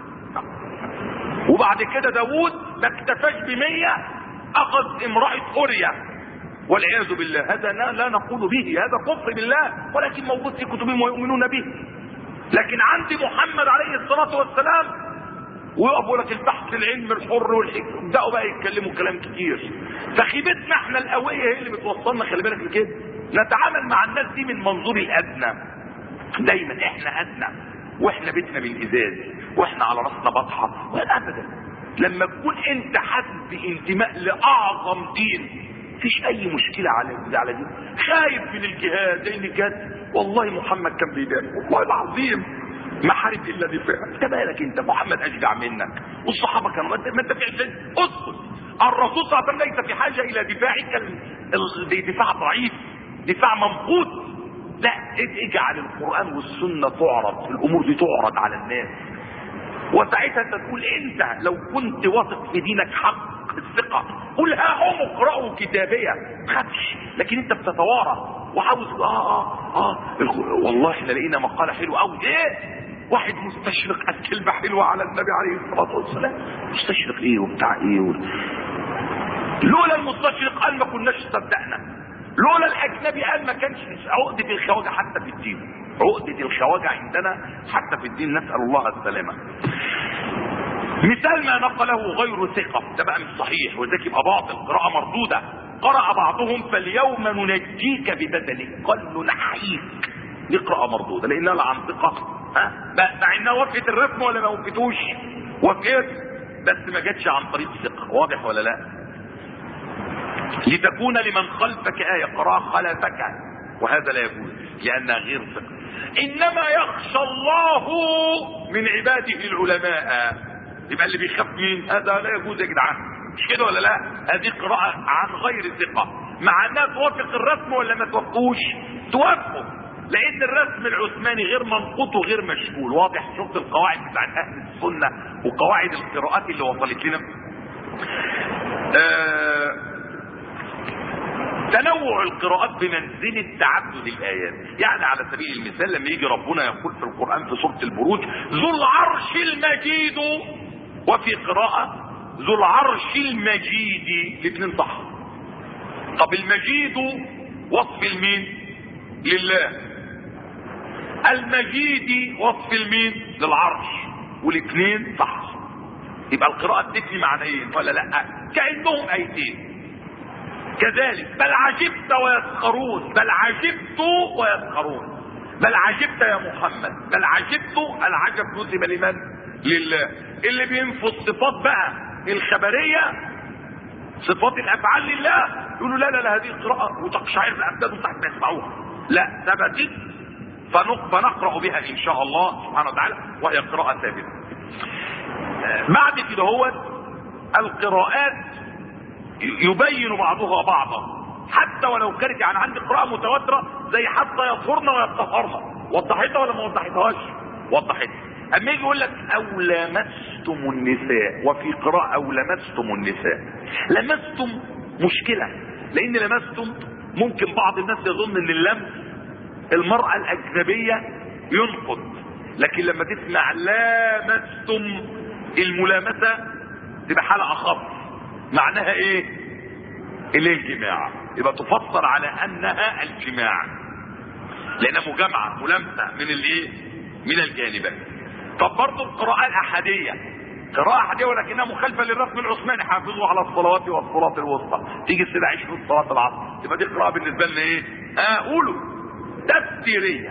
وبعد كده داوود ما اكتفاش بمية، اخذ امرأة أوريا والعياذ بالله. هذا لا نقول به، هذا كفر بالله، ولكن موجود في كتبهم ويؤمنون به. لكن عندي محمد عليه الصلاة والسلام ويقفوا لك البحث العلمي الحر والحكم، يبداوا بقى يتكلموا كلام كتير. فخيبتنا احنا القوية هي اللي بتوصلنا، خلي بالك لكده. نتعامل مع الناس دي من منظور الادنى، دايما احنا ادنى واحنا بيتنا من ازاز واحنا على راسنا بطحه. ابدا، لما تكون انت حاسس بانتماء لاعظم دين مفيش اي مشكله على على دي. خايف من الجهاد لان الجهاد والله محمد كان بيدافع، والله العظيم ما حارب الا دفاع. انت مالك انت؟ محمد اشجع منك والصحابه كانوا، ما انت في عشان اسكت. الرسول صلى الله عليه وسلم ليس في حاجه الى دفاعك، دفاع ضعيف، دفاع منقوط. لا، اجعل القرآن والسنة تعرض، الامور دي تعرض على الناس، وساعتها انت تقول انت لو كنت واثق في دينك حق الثقة قل ها هم اقرأوا كتابية، ما تخافش. لكن انت بتتوارى وعاوز اه اه اه والله احنا لقينا مقالة حلوة قوي. ايه؟ واحد مستشرق قال كلمة حلوة على النبي عليه الصلاة والسلام. مستشرق ايه وبتاع ايه و... لولا المستشرق قال ما كناش صدقنا، لولا الاجنبي قال ما كانش. عقدة الخواجة حتى في الدين، عقدة الخواجة عندنا حتى في الدين، نسأل الله السلامة. مثال ما نقله غير ثقة ده بقى مش صحيح، وذلك يبقى باطل، قراءة مردودة. قرأ بعضهم فاليوم ننجيك ببدنك، قال نحييك، دي قراءة مردودة لانها لا عن ثقة. ها مع انها وافقت الرسم ولا ما وافقتوش؟ وافقت بس ما جاتش عن طريق ثقة. واضح ولا لا؟ لتكون لمن خلفك آية، قراءة خلفك، وهذا لا يجوز لأنها غير ثقة. إنما يخشى الله من عباده العلماء. يبقى اللي بيخاف مين؟ هذا لا يجوز يا جدعان، مش كده ولا لا؟ هذه قراءة عن غير ثقة، مع انها توافق الرسم ولا ما توافقوش؟ توافقه، لأن الرسم العثماني غير منقوط وغير مشكول. واضح؟ شفت القواعد بتاعت أهل السنة وقواعد القراءات اللي وصلت لنا. آه تنوع القراءات بمنزلة تعدد الآيات. يعني على سبيل المثال لما يجي ربنا يقول في القرآن في سورة البروج ذو العرش المجيد، وفي قراءة ذو العرش المجيد، الاثنين صح. طب المجيد وصف المين؟ لله. المجيد وصف المين؟ للعرش، والاثنين صح. يبقى القراءة تفني معنيين ولا لا؟ كأنهم آيتين. كذلك بل عجبت ويسخرون، بل عجبت ويسخرون، بل عجبت يا محمد، بل عجبت. العجب نسب لمن؟ لله. اللي بينفوا الصفات بقى الخبريه، صفات الافعال لله، يقولوا لا لا لا هذه قراءه وتقشعر الابدان ساعه ما يسمعوها. لا، ثبتت فنقرا بها ان شاء الله سبحانه وتعالى، وهي قراءه ثابته. بعد كده هو القراءات يبين بعضها بعضا، حتى ولو كانت يعني عندي قراءه متواتره زي حتى يطهرن ويطهرن، وضحتها ولا ما وضحتهاش؟ وضحتها. اما يجي يقول لك او لمستم النساء، وفي قراءه او لمستم النساء، لمستم مشكله، لان لمستم ممكن بعض الناس يظن ان اللمس المراه الاجنبيه ينقض، لكن لما تسمع لامستم الملامسه تبقى حاله اخف. معناها ايه؟ اللي الجماع، يبقى تفسر على انها الجماع لانها مجامعه ملامسه من الايه؟ من الجانبين. طب برضه القراءه الاحاديه، قراءه احاديه ولكنها مخالفه للرسم العثماني، حافظوا على الصلوات والصلاه الوسطى، تيجي السيده عشرين صلاه العصر، يبقى دي قراءه بالنسبه لنا ايه؟ اه قولوا تفسيريه،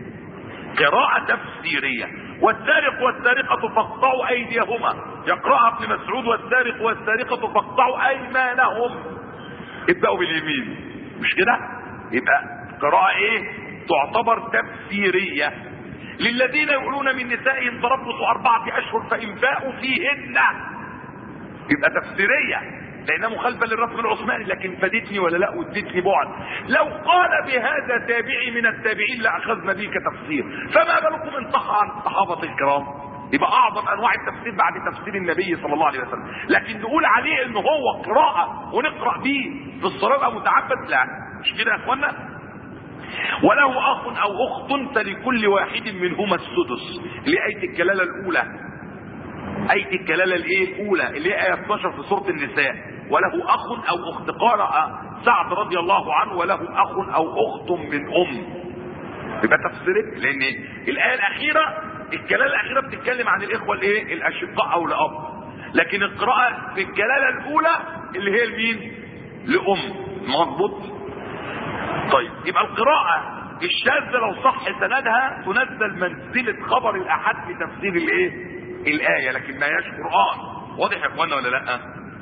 قراءه تفسيريه. والسارق والسارقه فاقطعوا ايديهما، يقراها ابن مسعود والسارق والسارقه فاقطعوا ايمانهم، ابداوا باليمين، مش كده؟ يبقى قراءه ايه؟ تعتبر تفسيريه. للذين يقولون من نسائهم تربص اربعه اشهر فان فاءوا فيهن، يبقى تفسيريه لانها مخالفه للرسم العثماني، لكن فادتني ولا لا؟ وادتني بعد. لو قال بهذا تابعي من التابعين لاخذنا به كتفسير، فما بالكم ان صح عن الصحابه الكرام؟ يبقى اعظم انواع التفسير بعد تفسير النبي صلى الله عليه وسلم. لكن نقول عليه ان هو قراءه ونقرا به في الصلاه متعبد، لا، مش كده يا اخوانا؟ وله اخ او اخت فلكل واحد منهما السدس، لآية الكلاله الاولى، آية الكلاله الايه؟ الاولى اللي هي آية اثناشر في سورة النساء. وله اخ او اخت، قرأ سعد رضي الله عنه وله اخ او اخت من ام، يبقى تفسيرت، لان الآية الاخيرة الكلاله الاخيرة بتتكلم عن الاخوة الايه؟ الاشقاء او لاب، لكن القراءة في الكلاله الاولى اللي هي لمين؟ لام، مظبوط؟ طيب يبقى القراءة الشاذة لو صح سندها تنزل منزلة خبر الأحد في تفسير الايه؟ الآية، لكن ما هياش قرآن. واضح يا اخوانا ولا لا؟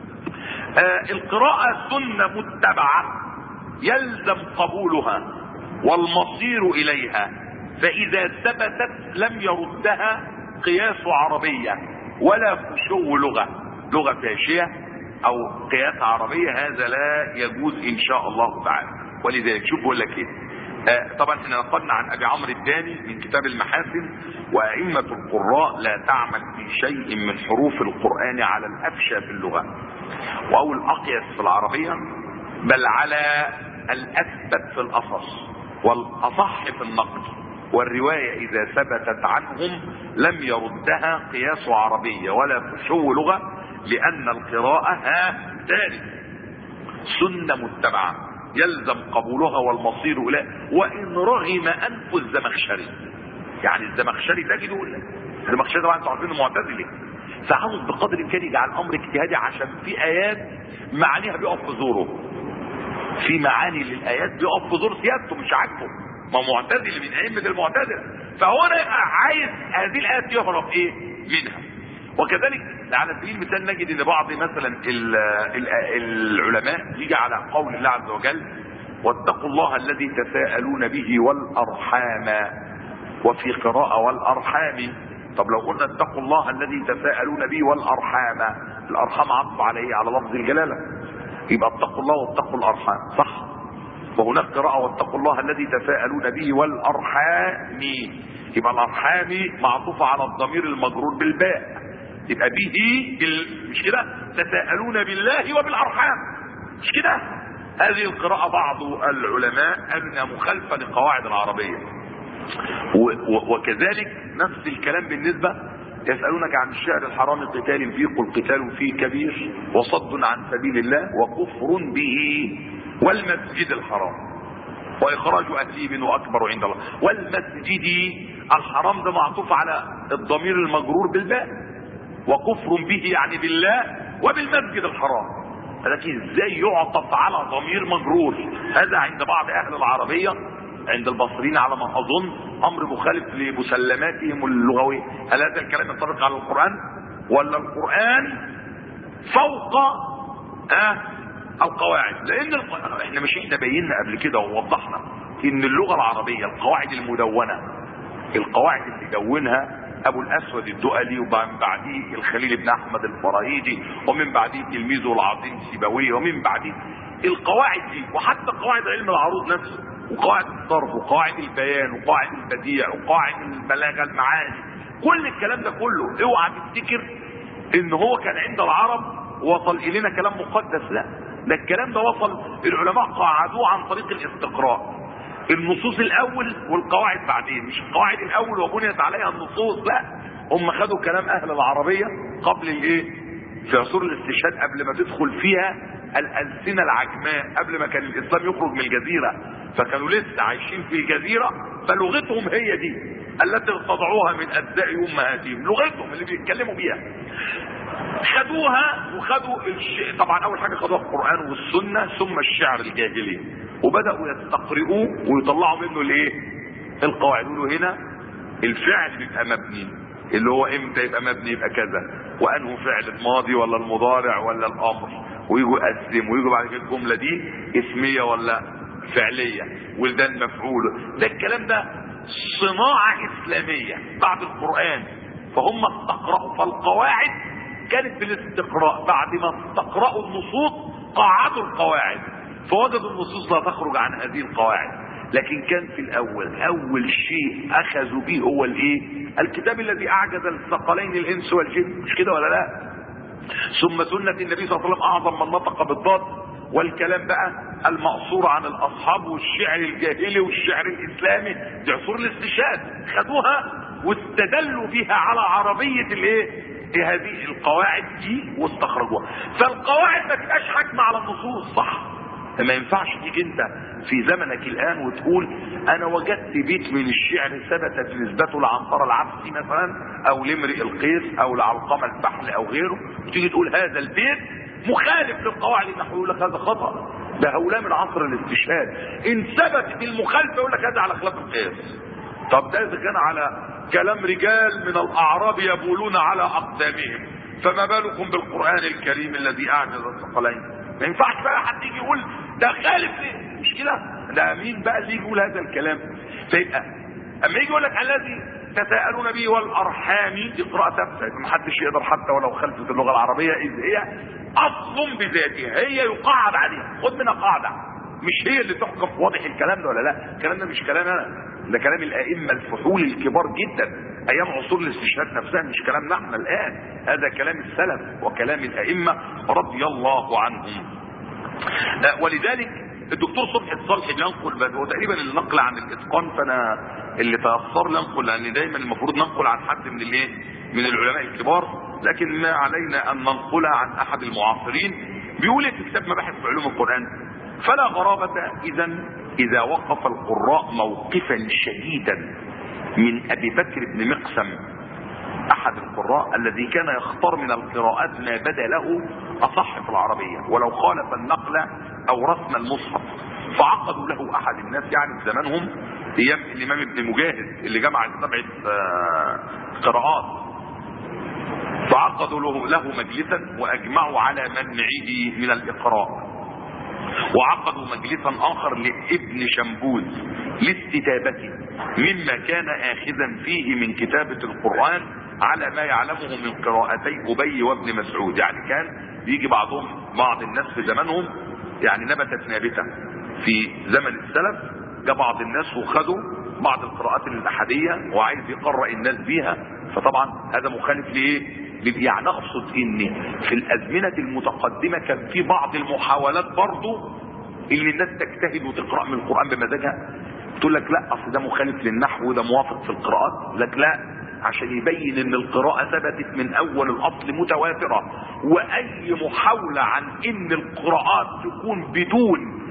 آه القراءة سنة متبعة يلزم قبولها والمصير إليها، فإذا ثبتت لم يردها قياس عربية ولا فشو لغة، لغة فاشية أو قياس عربية، هذا لا يجوز إن شاء الله تعالى. ولذلك شوف بقول لك ايه، آه طبعا احنا نقلنا عن ابي عمرو الداني من كتاب المحاسن: وائمه القراء لا تعمل في شيء من حروف القران على الافشى في اللغه او الاقيس في العربيه، بل على الاثبت في الاصح والاصح في النقل، والروايه اذا ثبتت عنهم لم يردها قياس عربيه ولا فشو لغه، لان القراءه ها ثالث سنه متبعه يلزم قبولها والمصير اليه، وان رغم انف الزمخشري. يعني الزمخشري تجده، الزمخشري طبعا انتوا عارفين معتزلي، فعاوز بقدر الامكان يجعل الامر اجتهادي، عشان في ايات معانيها بيقف في زوره، في معاني للايات بيقف في زور سيادته مش عاجبه، ما معتزلي من ائمه المعتزله، فهو عايز هذه الايات يهرب ايه منها. وكذلك على سبيل المثال نجد ان بعض مثلا ال ال العلماء يجي على قول الله عز وجل: واتقوا الله الذي تساءلون به والارحام، وفي قراءة والارحام. طب لو قلنا اتقوا الله الذي تساءلون به والارحام، الارحام عطف عليه على لفظ الجلالة، يبقى اتقوا الله واتقوا الارحام، صح؟ وهناك قراءة واتقوا الله الذي تساءلون به والارحام، يبقى الارحام معطوفة على الضمير المجرور بالباء، يبقى به بال... مش كده؟ تساءلون بالله وبالارحام، مش كده؟ هذه القراءة بعض العلماء قالوا انها مخالفة للقواعد العربية. و... و... وكذلك نفس الكلام بالنسبة يسألونك عن الشهر الحرام قتال فيه، قل قتال فيه كبير وصد عن سبيل الله وكفر به والمسجد الحرام واخراج اهله منه اكبر عند الله. والمسجد الحرام ده معطوف على الضمير المجرور بالباء، وكفر به يعني بالله وبالمسجد الحرام. لكن ازاي يعطف على ضمير مجرور؟ هذا عند بعض اهل العربية، عند البصريين على ما اظن، امر مخالف لمسلماتهم اللغوية. هل هذا الكلام ينطبق على القرآن؟ ولا القرآن فوق آه القواعد؟ لان احنا مش احنا بينا قبل كده ووضحنا ان اللغة العربية القواعد المدونة، القواعد اللي دونها ابو الاسود الدؤلي، ومن بعديه الخليل بن احمد الفراهيدي، ومن بعديه تلميذه العظيم سيبويه، ومن بعديه القواعد دي، وحتى قواعد علم العروض نفسه، وقواعد الصرف، وقواعد البيان، وقواعد البديع، وقواعد البلاغه، المعاني، كل الكلام ده كله اوعى تفتكر ان هو كان عند العرب وصل الينا كلام مقدس. لا، ده الكلام ده وصل العلماء قاعدوه عن طريق الاستقراء، النصوص الاول والقواعد بعدين، مش القواعد الاول وبنيت عليها النصوص، لا، هم خدوا كلام اهل العربيه قبل الايه؟ في عصور الاستشهاد، قبل ما تدخل فيها الالسنه العجماء، قبل ما كان الاسلام يخرج من الجزيره، فكانوا لسه عايشين في الجزيره، فلغتهم هي دي التي ارتضعوها من ابناء امهاتهم، لغتهم اللي بيتكلموا بيها خدوها. وخدوا الشيء طبعا اول حاجه خدوها القران والسنه، ثم الشعر الجاهلي، وبداوا يستقرئوه ويطلعوا منه الايه؟ القواعد. يقولوا هنا الفعل بيبقى مبني، اللي هو امتى يبقى مبني؟ يبقى كذا، وانه فعل الماضي ولا المضارع ولا الامر، ويجوا يقسم، ويجوا بعد كده الجمله دي اسميه ولا فعليه، وده المفعول. ده الكلام ده صناعه اسلاميه بعد القران، فهم استقرأوا. فالقواعد كانت بالاستقراء، بعد ما استقرأوا النصوص قاعدوا القواعد، فوجدوا النصوص لا تخرج عن هذه القواعد. لكن كان في الاول اول شيء اخذوا به هو الايه؟ الكتاب الذي اعجز الثقلين الانس والجن، مش كده ولا لا؟ ثم سنة النبي صلى الله عليه وسلم اعظم من نطق بالضاد، والكلام بقى المقصور عن الاصحاب، والشعر الجاهلي والشعر الاسلامي، دي عصور الاستشهاد، خدوها واستدلوا بها على عربية الايه؟ هذه القواعد دي واستخرجوها. فالقواعد ما تبقاش حاكمة على النصوص، صح؟ ما ينفعش تيجي انت في زمنك الان وتقول انا وجدت بيت من الشعر ثبتت نسبته لعنترة العبسي مثلا، او لامرئ القيس، او لعلقمة الفحل، او غيره، وتيجي تقول هذا البيت مخالف للقواعد النحوية، يقول لك هذا خطأ، ده هؤلاء من عصر الاستشهاد، ان ثبتت المخالفة يقول لك هذا على خلاف القياس. طب ده اذا كان على كلام رجال من الاعراب يبولون على اقدامهم، فما بالكم بالقرآن الكريم الذي اعجز الثقلين؟ ما ينفعش بقى حد يجي يقول ده خالف ليه، مش كده؟ ده مين بقى اللي يجي يقول هذا الكلام؟ فيبقى اما يجي يقول لك الذي تساءلون به والارحام، دي قراءة ثابتة، ما حدش يقدر حتى ولو خلفت اللغة العربية، اذ هي اصل بذاتها، هي يقعد عليها، خد منها قاعدة، مش هي اللي تحكم. واضح الكلام ده ولا لا؟ الكلام ده مش كلام انا، ده كلام الائمه الفحول الكبار جدا ايام عصور الاستشهاد نفسها، مش كلامنا احنا الان، هذا كلام السلف وكلام الائمه رضي الله عنهم. ولذلك الدكتور صبحي الصالحي بينقل، هو تقريبا النقل عن الاتقان، فانا اللي تاثر لنقل، لان دايما المفروض ننقل عن حد من الايه؟ من العلماء الكبار، لكن ما علينا ان ننقلها عن احد المعاصرين. بيقول في كتاب مباحث في علوم القران: فلا غرابة إذا إذا وقف القراء موقفا شديدا من أبي بكر بن مقسم، أحد القراء الذي كان يختار من القراءات ما بدا له أصح في العربية، ولو خالف النقل أو رسم المصحف، فعقدوا له أحد الناس يعني في زمانهم أيام الإمام ابن مجاهد اللي جمع سبعة قراءات، فعقدوا له, له مجلسا وأجمعوا على منعه من الإقراء، وعقدوا مجلسا اخر لابن شمبوز لاستتابته مما كان اخذا فيه من كتابة القرآن على ما يعلمه من قراءتي ابي وابن مسعود. يعني كان بيجي بعضهم بعض الناس في زمانهم، يعني نبتت نابته في زمن السلف، جاء بعض الناس وخدوا بعض القراءات الاحادية وعايز يقرأ الناس بيها، فطبعا هذا مخالف لايه؟ يعني اقصد ان في الازمنة المتقدمة كان في بعض المحاولات برضو ان الناس تجتهد وتقرأ من القرآن بمزاجها، تقول لك لا اصل ده مخالف للنحو وده موافق في القراءات، لك لا، عشان يبين ان القراءة ثبتت من اول الاصل متواترة، واي محاولة عن ان القراءات تكون بدون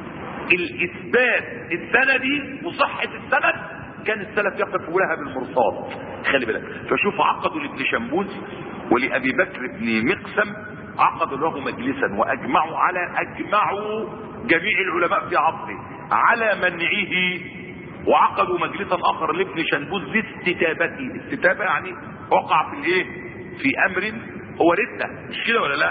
الاثبات السندي وصحة السند كان السلف يقف لها بالمرصاد. خلي بالك، فشوف عقدوا لابن شمبوز ولأبي بكر بن مقسم عقدوا له مجلسا واجمعوا على اجمعوا جميع العلماء في عصره على منعه، وعقدوا مجلسا اخر لابن شنبوذ لاستتابته. الاستتابه يعني وقع في الايه؟ في امر هو رده، مش كده ولا لا؟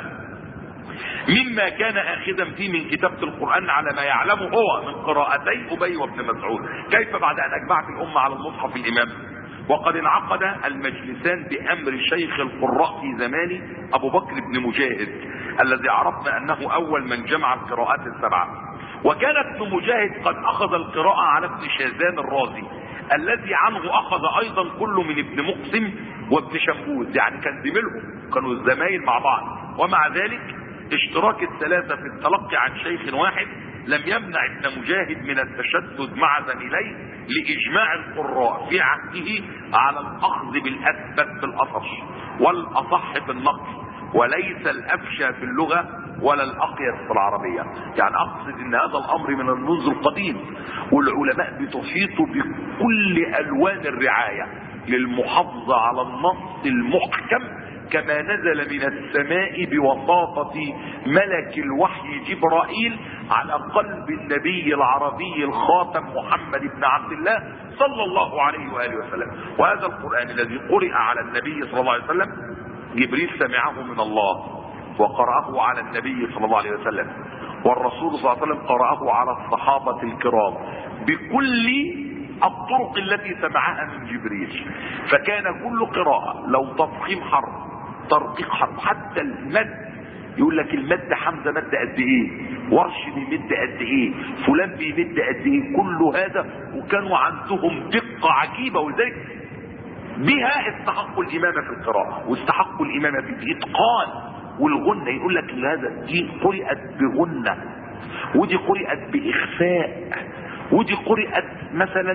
مما كان اخذا فيه من كتابه القران على ما يعلمه هو من قراءتي ابي وابن مسعود. كيف بعد ان اجمعت الامه على المصحف الامام؟ وقد انعقد المجلسان بامر شيخ القراء في زمان ابو بكر بن مجاهد الذي عرفنا انه اول من جمع القراءات السبعه. وكان ابن مجاهد قد اخذ القراءه على ابن شاذان الرازي الذي عنه اخذ ايضا كل من ابن مقسم وابن شنبوذ، يعني كان زميلهم، كانوا الزمايل مع بعض. ومع ذلك اشتراك الثلاثه في التلقي عن شيخ واحد لم يمنع ابن مجاهد من التشدد مع زميليه لاجماع القراء في عهده على الاخذ بالاثبت في الاثر والاصح في النقل، وليس الافشى في اللغه ولا الاقيس في العربيه. يعني اقصد ان هذا الامر من المنذ القديم، والعلماء بتحيط بكل الوان الرعايه للمحافظه على النص المحكم كما نزل من السماء بوساطة ملك الوحي جبرائيل على قلب النبي العربي الخاتم محمد بن عبد الله صلى الله عليه وآله وسلم. وهذا القرآن الذي قرئ على النبي صلى الله عليه وسلم جبريل سمعه من الله وقرأه على النبي صلى الله عليه وسلم، والرسول صلى الله عليه وسلم قرأه على الصحابة الكرام بكل الطرق التي سمعها من جبريل. فكان كل قراءة لو تفخيم حرف ترقيق حرف، حتى المد يقول لك المد حمزه مد قد ايه، ورش بيمد قد ايه، فلان بيمد قد ايه، كل هذا وكانوا عندهم دقه عجيبه، ولذلك بها استحقوا الامامه في القراءه واستحقوا الامامه في الاتقان. والغنه يقول لك هذا دي قرئت بغنه، ودي قرئت باخفاء، ودي قرئت مثلا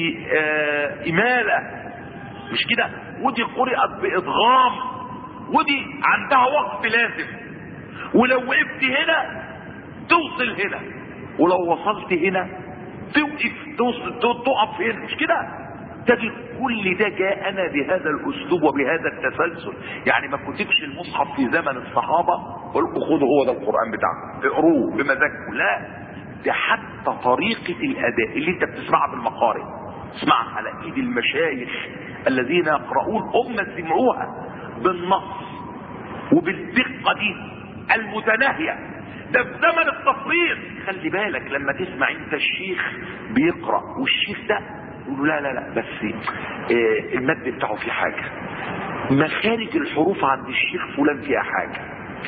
باماله، مش كده، ودي قرئت بادغام، ودي عندها وقف لازم، ولو وقفت هنا توصل هنا، ولو وصلت هنا توقف توصل تقف هنا، مش كده؟ تجد كل ده جاءنا بهذا الاسلوب وبهذا التسلسل. يعني ما كتبش المصحف في زمن الصحابه قلت خذوا هو ده القران بتاعكم اقروه بمزاجكم، لا، ده حتى طريقه الاداء اللي انت بتسمعها بالمقارئ اسمعها على ايد المشايخ الذين يقرؤون هم سمعوها بالنص وبالدقه دي المتناهيه. ده في زمن التفريط. خلي بالك لما تسمع انت الشيخ بيقرا والشيخ ده يقول لا لا لا بس آه المد بتاعه فيه حاجه، مخارج الحروف عند الشيخ فلان فيها حاجه،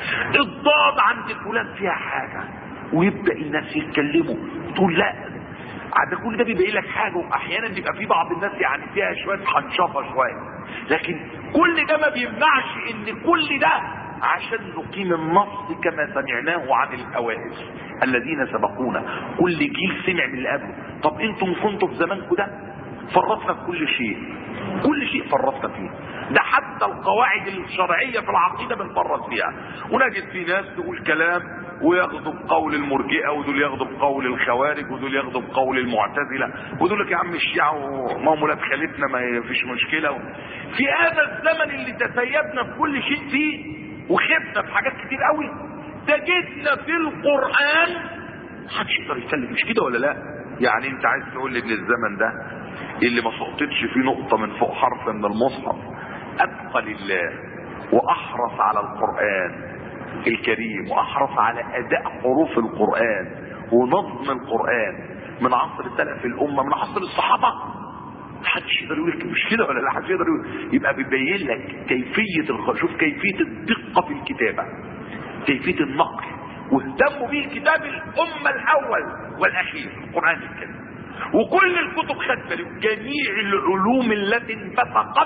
الضاد عند فلان فيها حاجه، ويبدا الناس يتكلموا تقول لا ده كل ده بيبين لك حاجه. واحيانا بيبقى في بعض الناس يعني فيها شويه حنشفه شويه، لكن كل ده ما بيمنعش ان كل ده عشان نقيم النص كما سمعناه عن الاوائل الذين سبقونا. كل جيل سمع من اللي قبله. طب انتم كنتوا في زمانكم ده فرطنا في كل شيء، كل شيء فرطنا فيه، ده حتى القواعد الشرعيه في العقيده بنفرط فيها. ونجد في ناس تقول كلام وياخدوا بقول المرجئه، ودول ياخدوا بقول الخوارج، ودول ياخدوا بقول المعتزله، ودول لك يا عم الشيعه وما هم ولاد خالتنا ما فيش مشكله. في هذا الزمن اللي تسيبنا في كل شيء فيه وخفنا في حاجات كتير قوي، تجدنا في القران محدش يقدر يتكلم، مش كده ولا لا؟ يعني انت عايز تقول لي ان الزمن ده اللي ما سقطتش فيه نقطه من فوق حرف من المصحف اتقى لله واحرص على القران الكريم واحرص على اداء حروف القران ونظم القران من عصر سلف الامه من عصر الصحابه؟ محدش يقدر يقول مش كده ولا لا؟ محدش يقدر يقول. يبقى بيبين لك كيفيه الخ... شوف كيفيه الدقه في الكتابه، كيفيه النقل، واهتموا به كتاب الامه الاول والاخير القران الكريم. وكل الكتب خدمه جميع العلوم التي انبثقت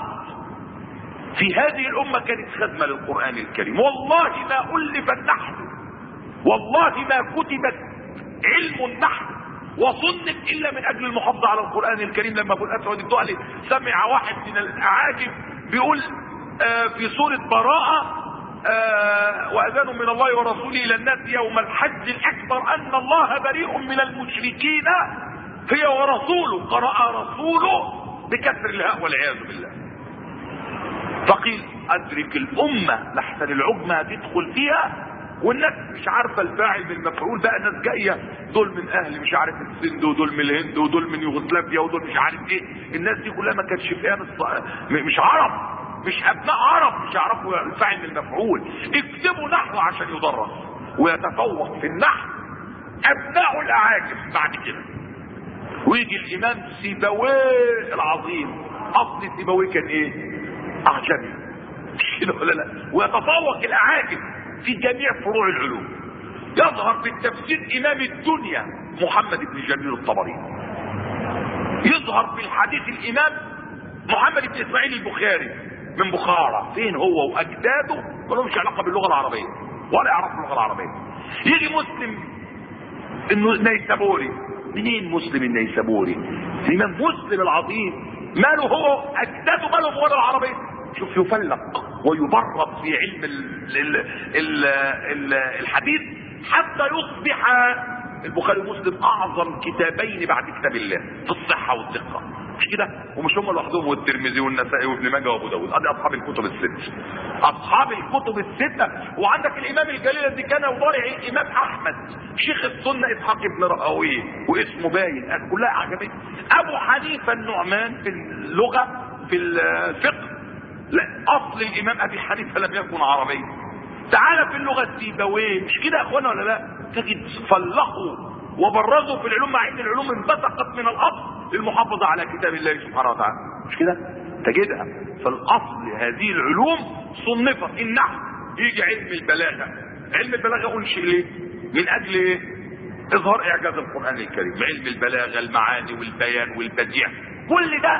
في هذه الامه كانت خدمه للقران الكريم. والله ما الف النحو، والله ما كتبت علم النحو وصنف الا من اجل المحافظه على القران الكريم. لما ابو الاسود الدؤلي سمع واحد من الاعاجم بيقول آه في سوره براءه آه واذان من الله ورسوله الى الناس يوم الحج الاكبر ان الله بريء من المشركين هي ورسوله، قرأ رسوله بكسر الهاء والعياذ بالله. فقيل ادرك الامه لحسن العجمه هتدخل فيها، والناس مش عارفه الفاعل بالمفعول بقى، الناس جايه دول من اهل مش عارف السند ودول من الهند ودول من يوغوسلافيا ودول مش عارف ايه، الناس دي كلها ما كانتش فاهم الص... مش عرب، مش ابناء عرب، مش يعرفوا الفاعل بالمفعول. اكتبوا نحو عشان يدرس ويتفوق في النحو ابناء الاعاجم بعد كده. ويجي الامام سيبويه العظيم، اصل سيبويه كان ايه؟ اعجمي، مش كده ولا لا؟ ويتفوق الاعاجم في جميع فروع العلوم. يظهر في التفسير امام الدنيا محمد بن جرير الطبري، يظهر في الحديث الامام محمد بن اسماعيل البخاري من بخارى. فين هو واجداده؟ ما لهمش علاقه باللغه العربيه ولا يعرفوا اللغه العربيه. يجي مسلم انه نيسابوري، منين مسلم النيسابوري؟ الامام مسلم العظيم ماله هو اجداده مالهم اللغه العربيه؟ شوف يفلق ويبرد في علم ال ال ال ال الحديث حتى يصبح البخاري ومسلم اعظم كتابين بعد كتاب الله في الصحه والدقه، مش كده؟ ومش هم لوحدهم، والترمذي والنسائي وابن ماجه وابو داود، ادي اصحاب الكتب الست، اصحاب الكتب السته. وعندك الامام الجليل الذي كان يضارع الامام احمد شيخ السنه اسحاق بن راهويه واسمه باين، كلها اعجميه. ابو حنيفه النعمان في اللغه في الفقه، لا اصل الامام ابي حنيفه لم يكن عربي. تعال في اللغه السيبويه، مش كده يا اخوانا ولا لا؟ تجد فلقوا وبرزوا في العلوم، مع ان العلوم انبثقت من الاصل للمحافظه على كتاب الله سبحانه وتعالى، مش كده؟ تجدها في الاصل هذه العلوم صنفت. النحو يجي علم البلاغه، علم البلاغه انشئ ليه؟ من اجل ايه؟ اظهار اعجاز القران الكريم. علم البلاغه المعاني والبيان والبديع كل ده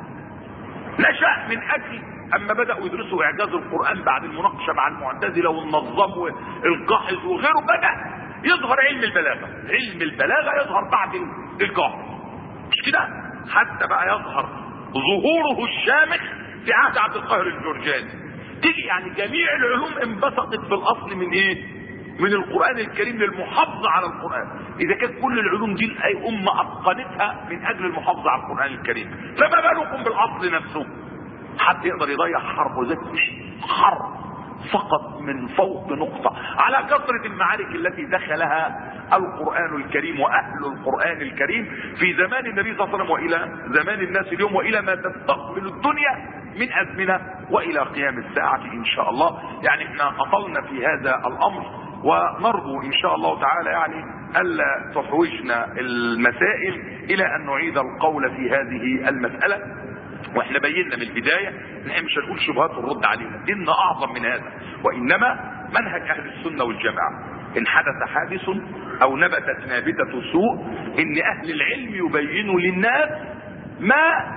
نشأ من اجل اما بدأوا يدرسوا اعجاز القرآن بعد المناقشة مع المعتزلة والنظام والقاحظ وغيره، بدأ يظهر علم البلاغة. علم البلاغة يظهر بعد القاحظ، مش كده؟ حتى بقى يظهر ظهوره الشامخ في عهد عبد القاهر الجرجاني. تيجي يعني جميع العلوم انبثقت في الاصل من ايه؟ من القرآن الكريم للمحافظة على القرآن. اذا كانت كل العلوم دي اي امة اتقنتها من اجل المحافظة على القرآن الكريم، فما بالكم بالاصل نفسه؟ حد يقدر يضيع حرب وزي حرب سقط من فوق نقطة على كثرة المعارك التي دخلها القرآن الكريم وأهل القرآن الكريم في زمان النبي صلى الله عليه وسلم وإلى زمان الناس اليوم وإلى ما تستقبل الدنيا من أزمنة وإلى قيام الساعة إن شاء الله. يعني احنا أطلنا في هذا الأمر، ونرجو إن شاء الله تعالى يعني ألا تحوجنا المسائل إلى أن نعيد القول في هذه المسألة. واحنا بينا من البداية احنا مش هنقول شبهات ونرد عليها، ديننا اعظم من هذا، وانما منهج اهل السنة والجماعة. ان حدث حادث او نبتت نابتة سوء، ان اهل العلم يبينوا للناس ما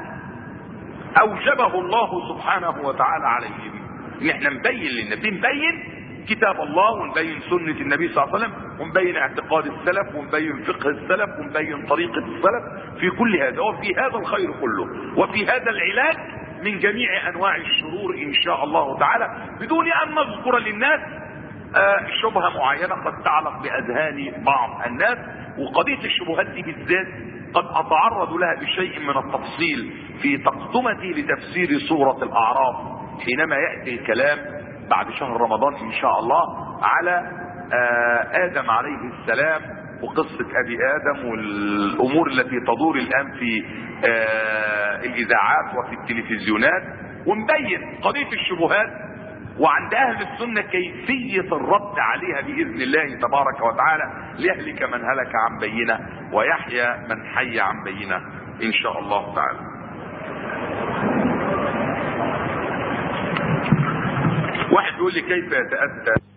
اوجبه الله سبحانه وتعالى عليهم. ان احنا نبين للناس، نبين كتاب الله ونبين سنة النبي صلى الله عليه وسلم ونبين اعتقاد السلف ونبين فقه السلف ونبين طريقة السلف في كل هذا، وفي هذا الخير كله، وفي هذا العلاج من جميع انواع الشرور ان شاء الله تعالى، بدون ان نذكر للناس آه شبهة معينة قد تعلق باذهان بعض الناس. وقضية الشبهات دي بالذات قد اتعرض لها بشيء من التفصيل في تقدمتي لتفسير سورة الاعراف، حينما يأتي الكلام بعد شهر رمضان ان شاء الله على آه ادم عليه السلام وقصة ابي ادم والامور التي تدور الان في آه الاذاعات وفي التلفزيونات، ونبين قضية الشبهات وعند اهل السنة كيفية الرد عليها باذن الله تبارك وتعالى، ليهلك من هلك عن بينة ويحيى من حي عن بينة ان شاء الله تعالى. واحد يقول لي كيف يتأتى